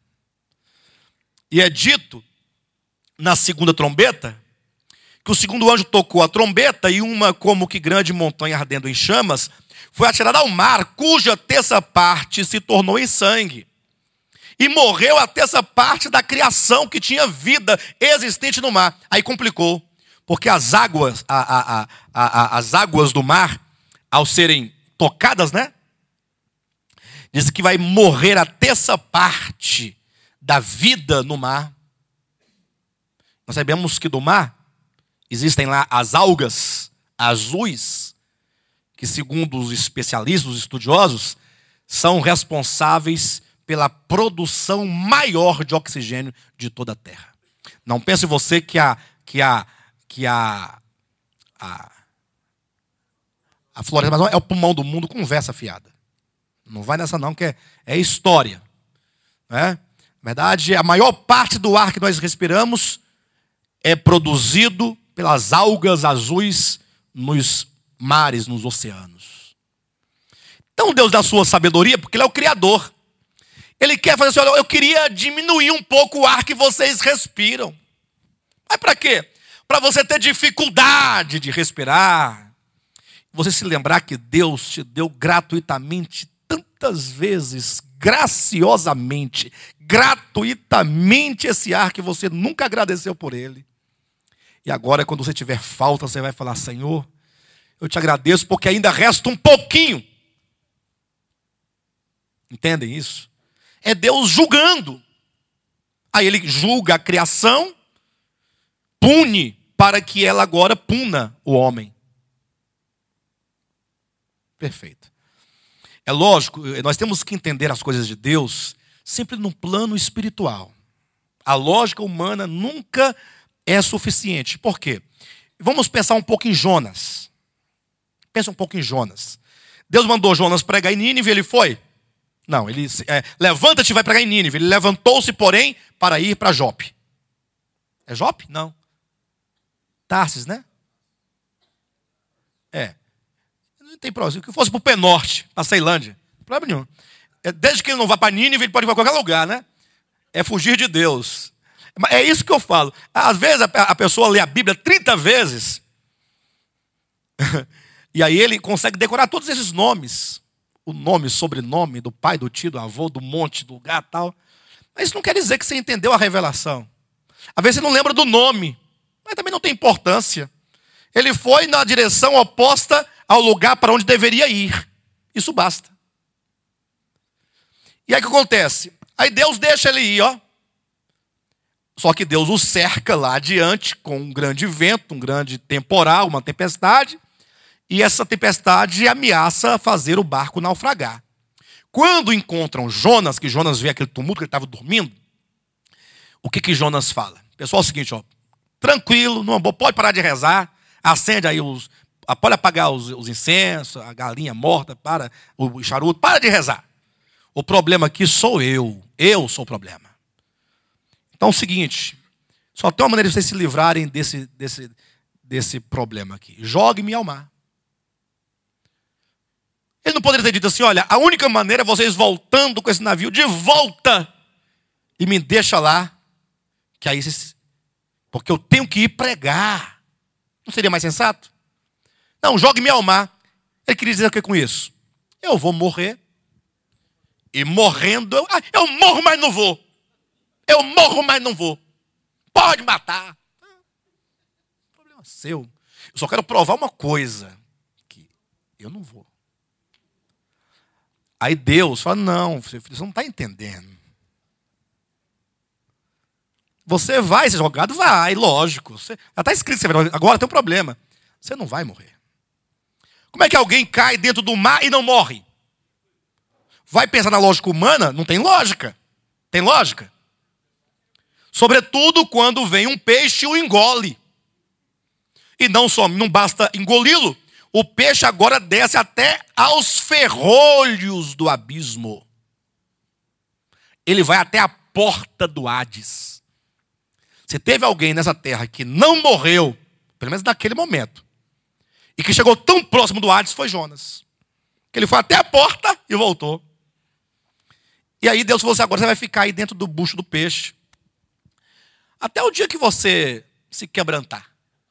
[SPEAKER 1] E é dito, na segunda trombeta, que o segundo anjo tocou a trombeta e uma como que grande montanha ardendo em chamas foi atirada ao mar, cuja terça parte se tornou em sangue. E morreu a terça parte da criação que tinha vida existente no mar. Aí complicou, porque as águas, as águas do mar, ao serem tocadas, né? Diz que vai morrer a terça parte da vida no mar. Nós sabemos que do mar existem lá as algas azuis, que segundo os especialistas, os estudiosos, são responsáveis pela produção maior de oxigênio de toda a Terra. Não pense você que a floresta amazônica é o pulmão do mundo, conversa fiada. Não vai nessa não, que é história. Né? Na verdade, a maior parte do ar que nós respiramos é produzido pelas algas azuis nos mares, nos oceanos. Então Deus, na sua sabedoria, porque Ele é o Criador, Ele quer fazer assim, olha, eu queria diminuir um pouco o ar que vocês respiram. Mas para quê? Para você ter dificuldade de respirar. Você se lembrar que Deus te deu gratuitamente, tantas vezes, graciosamente, gratuitamente esse ar que você nunca agradeceu por ele. E agora, quando você tiver falta, você vai falar, Senhor, eu te agradeço porque ainda resta um pouquinho. Entendem isso? É Deus julgando. Aí Ele julga a criação, pune para que ela agora puna o homem. Perfeito. É lógico, nós temos que entender as coisas de Deus sempre no plano espiritual. A lógica humana nunca é suficiente. Por quê? Vamos pensar um pouco em Jonas. Pensa um pouco em Jonas. Deus mandou Jonas pregar em Nínive, ele foi? Não, ele levanta-te e vai pregar em Nínive. Ele levantou-se, porém, para ir para Jope. É Jope? Não. Tarsis, né? Não tem problema. Se fosse para o Pé Norte, para Ceilândia, não tem problema nenhum. Desde que ele não vá para Nínive, ele pode ir para qualquer lugar, né? É fugir de Deus. É isso que eu falo. Às vezes a pessoa lê a Bíblia 30 vezes e aí ele consegue decorar todos esses nomes. O nome, sobrenome do pai, do tio, do avô, do monte, do lugar e tal. Mas isso não quer dizer que você entendeu a revelação. Às vezes você não lembra do nome, mas também não tem importância. Ele foi na direção oposta ao lugar para onde deveria ir. Isso basta. E aí o que acontece? Aí Deus deixa ele ir, ó. Só que Deus o cerca lá adiante com um grande vento, um grande temporal, uma tempestade. E essa tempestade ameaça fazer o barco naufragar. Quando encontram Jonas, que Jonas vê aquele tumulto, que ele estava dormindo, o que Jonas fala? Pessoal, é o seguinte, ó, tranquilo, não, pode parar de rezar, acende aí pode apagar os incensos, a galinha morta, para o charuto, para de rezar. O problema aqui sou eu sou o problema. Então é o seguinte, só tem uma maneira de vocês se livrarem desse problema aqui. Jogue-me ao mar. Ele não poderia ter dito assim, olha, a única maneira é vocês voltando com esse navio de volta e me deixa lá, que aí porque eu tenho que ir pregar. Não seria mais sensato? Não, jogue-me ao mar. Ele queria dizer o que com isso? Eu vou morrer. E morrendo, eu morro, mas não vou. Eu morro, mas não vou. Pode matar. Problema seu. Eu só quero provar uma coisa. Que eu não vou. Aí Deus fala, não, você não está entendendo. Você vai ser jogado? Vai, lógico. Já está escrito, você vai. Agora tem um problema. Você não vai morrer. Como é que alguém cai dentro do mar e não morre? Vai pensar na lógica humana? Não tem lógica. Tem lógica? Sobretudo quando vem um peixe e o engole. E não basta engoli-lo. O peixe agora desce até aos ferrolhos do abismo. Ele vai até a porta do Hades. Se teve alguém nessa terra que não morreu, pelo menos naquele momento, E que chegou tão próximo do Hades foi Jonas. Que ele foi até a porta e voltou. E aí Deus falou assim, agora você vai ficar aí dentro do bucho do peixe. Até o dia que você se quebrantar.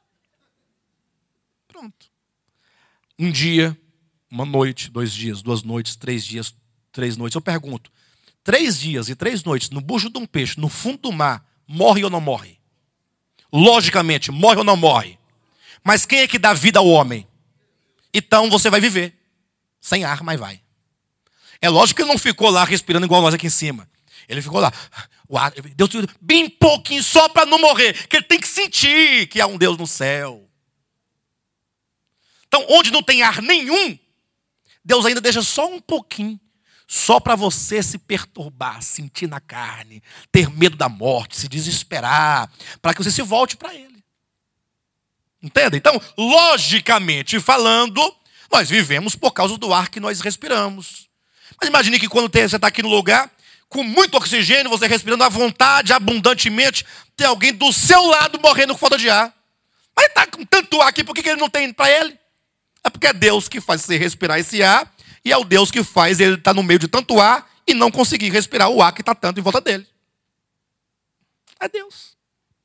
[SPEAKER 1] Pronto. Um dia, uma noite, 2 dias, 2 noites, 3 dias, 3 noites. Eu pergunto, 3 dias e 3 noites no bucho de um peixe, no fundo do mar, morre ou não morre? Logicamente, morre ou não morre? Mas quem é que dá vida ao homem? Então você vai viver. Sem ar, mas vai. É lógico que ele não ficou lá respirando igual nós aqui em cima. Ele ficou lá. O ar, Deus bem pouquinho só para não morrer. Que ele tem que sentir que há um Deus no céu. Então, onde não tem ar nenhum, Deus ainda deixa só um pouquinho. Só para você se perturbar, sentir na carne, ter medo da morte, se desesperar, para que você se volte para Ele. Entende? Então, logicamente falando, nós vivemos por causa do ar que nós respiramos. Mas imagine que quando você está aqui no lugar, com muito oxigênio, você respirando à vontade, abundantemente, tem alguém do seu lado morrendo com falta de ar. Mas está com tanto ar aqui, por que ele não tem para ele? É porque é Deus que faz você respirar esse ar, e é o Deus que faz ele estar no meio de tanto ar e não conseguir respirar o ar que está tanto em volta dele. É Deus.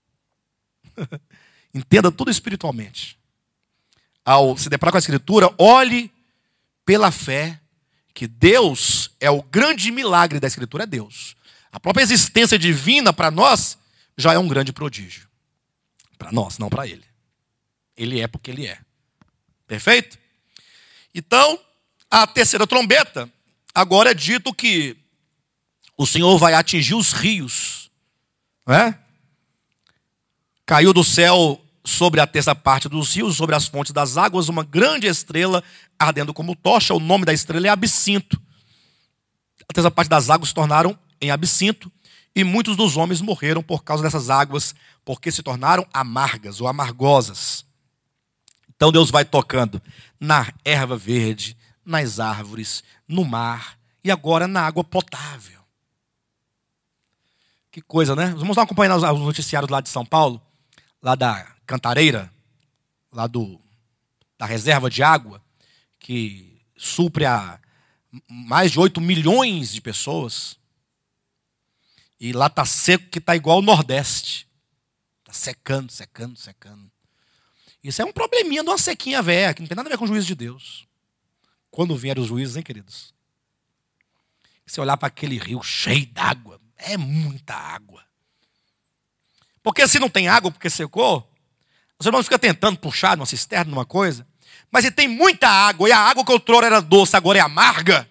[SPEAKER 1] Entenda tudo espiritualmente. Ao se deparar com a Escritura, olhe pela fé que Deus é o grande milagre da Escritura, é Deus. A própria existência divina para nós já é um grande prodígio. Para nós, não para Ele. Ele é porque Ele é. Perfeito? Então, a terceira trombeta, agora é dito que o Senhor vai atingir os rios. Não é? Caiu do céu sobre a terça parte dos rios, sobre as fontes das águas, uma grande estrela ardendo como tocha. O nome da estrela é Absinto. A terça parte das águas se tornaram em Absinto, e muitos dos homens morreram por causa dessas águas, porque se tornaram amargas ou amargosas. Então Deus vai tocando na erva verde, nas árvores, no mar e agora na água potável. Que coisa, né? Vamos estar acompanhando os noticiários lá de São Paulo, lá da Cantareira, lá da reserva de água, que supre a mais de 8 milhões de pessoas. E lá está seco, que está igual ao Nordeste. Está secando, secando, secando. Isso é um probleminha de uma sequinha velha, que não tem nada a ver com o juízo de Deus. Quando vierem os juízos, hein, queridos? Se olhar para aquele rio cheio d'água, é muita água. Porque se não tem água, porque secou, os irmãos ficam tentando puxar numa cisterna, numa coisa, mas se tem muita água, e a água que outrora era doce, agora é amarga,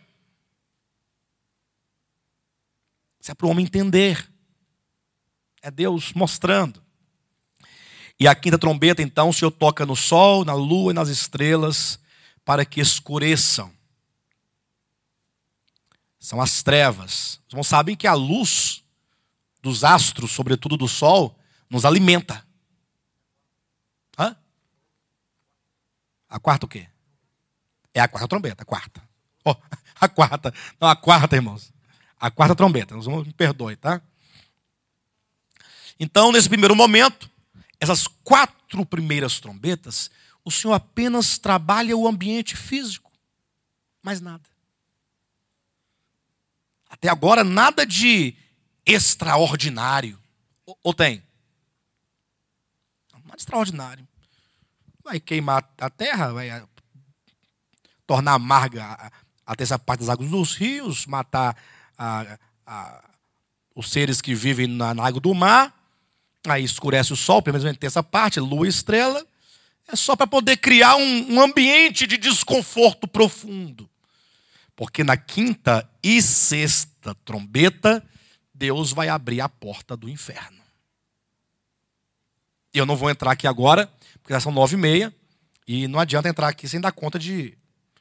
[SPEAKER 1] isso é para o homem entender. É Deus mostrando. E a quinta trombeta, então, o Senhor toca no sol, na lua e nas estrelas, para que escureçam. São as trevas. Os irmãos sabem que a luz dos astros, sobretudo do sol, nos alimenta. Hã? A quarta o quê? É a quarta trombeta, a quarta. Oh, a quarta. Não, a quarta, irmãos. A quarta trombeta. Me perdoe, tá? Então, nesse primeiro momento, essas 4 primeiras trombetas, o Senhor apenas trabalha o ambiente físico. Mais nada. Até agora, nada de extraordinário. Ou tem? Nada extraordinário. Vai queimar a terra, vai tornar amarga a terça parte das águas dos rios, matar os seres que vivem na água do mar. Aí escurece o sol, pelo menos terça parte, lua e estrela. É só para poder criar um ambiente de desconforto profundo. Porque na quinta e sexta trombeta, Deus vai abrir a porta do inferno. Eu não vou entrar aqui agora, porque já são 9h30, e não adianta entrar aqui sem dar conta de...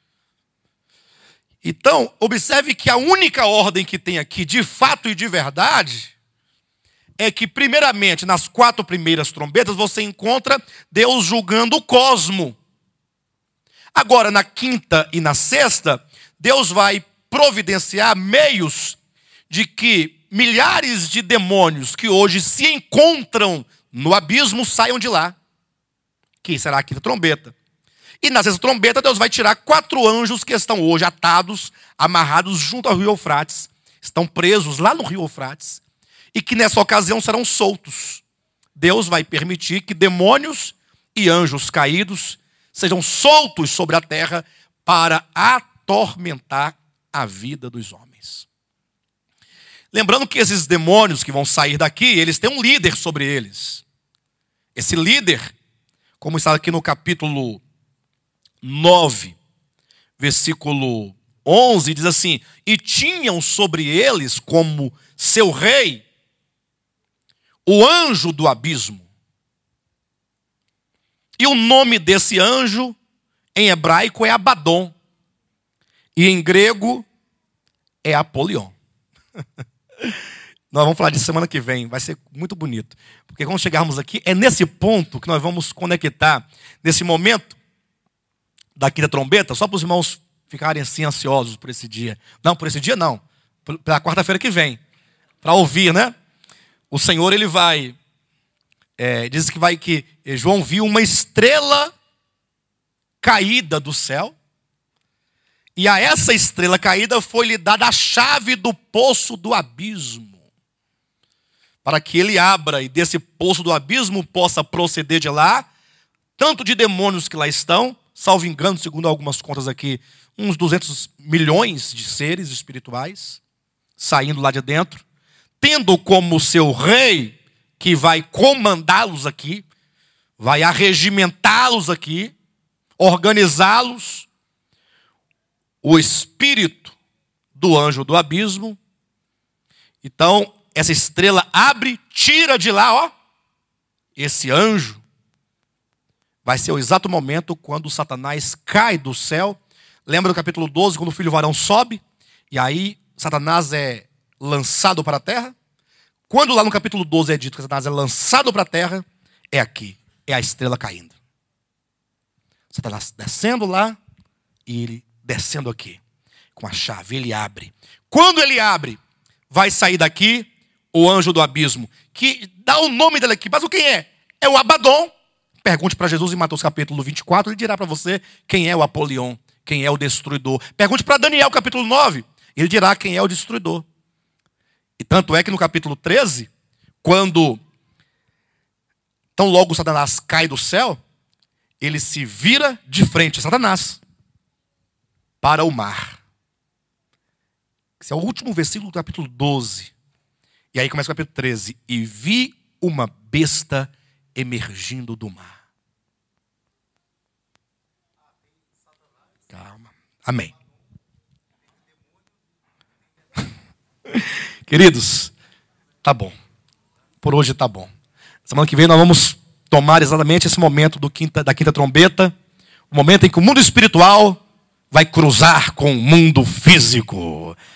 [SPEAKER 1] Então, observe que a única ordem que tem aqui, de fato e de verdade, é que, primeiramente, nas 4 primeiras trombetas, você encontra Deus julgando o cosmo. Agora, na quinta e na sexta, Deus vai providenciar meios de que milhares de demônios que hoje se encontram no abismo saiam de lá. Que será a quinta trombeta. E na sexta trombeta, Deus vai tirar 4 anjos que estão hoje atados, amarrados junto ao rio Eufrates. Estão presos lá no rio Eufrates. E que nessa ocasião serão soltos. Deus vai permitir que demônios e anjos caídos sejam soltos sobre a terra para atormentar a vida dos homens. Lembrando que esses demônios que vão sair daqui, eles têm um líder sobre eles. Esse líder, como está aqui no capítulo 9, versículo 11, diz assim: e tinham sobre eles como seu rei o anjo do abismo. E o nome desse anjo, em hebraico, é Abaddon. E em grego, é Apolion. Nós vamos falar disso semana que vem, vai ser muito bonito. Porque quando chegarmos aqui, é nesse ponto que nós vamos conectar, nesse momento da quinta trombeta, só para os irmãos ficarem assim ansiosos por esse dia. Não, por esse dia não, pela quarta-feira que vem, para ouvir, né? O Senhor, ele vai, diz que João viu uma estrela caída do céu, e a essa estrela caída foi-lhe dada a chave do poço do abismo, para que ele abra e desse poço do abismo possa proceder de lá, tanto de demônios que lá estão, salvo engano, segundo algumas contas aqui, uns 200 milhões de seres espirituais, saindo lá de dentro, tendo como seu rei, que vai comandá-los aqui, vai arregimentá-los aqui, organizá-los, o espírito do anjo do abismo. Então, essa estrela abre, tira de lá, ó, esse anjo. Vai ser o exato momento quando Satanás cai do céu. Lembra do capítulo 12, quando o filho varão sobe? E aí, Satanás é lançado para a terra. Quando lá no capítulo 12 é dito que Satanás é lançado para a terra, é aqui, é a estrela caindo. Satanás descendo lá e ele descendo aqui. Com a chave, ele abre. Quando ele abre, vai sair daqui o anjo do abismo, que dá o nome dele aqui. Mas o quem é? É o Abaddon. Pergunte para Jesus em Mateus capítulo 24, ele dirá para você quem é o Apolion, quem é o destruidor. Pergunte para Daniel capítulo 9, ele dirá quem é o destruidor. E tanto é que no capítulo 13, quando tão logo Satanás cai do céu, ele se vira de frente, Satanás, para o mar. Esse é o último versículo do capítulo 12. E aí começa o capítulo 13. E vi uma besta emergindo do mar. Calma. Amém. Queridos, tá bom. Por hoje tá bom. Semana que vem nós vamos tomar exatamente esse momento da quinta trombeta. O momento em que o mundo espiritual vai cruzar com o mundo físico.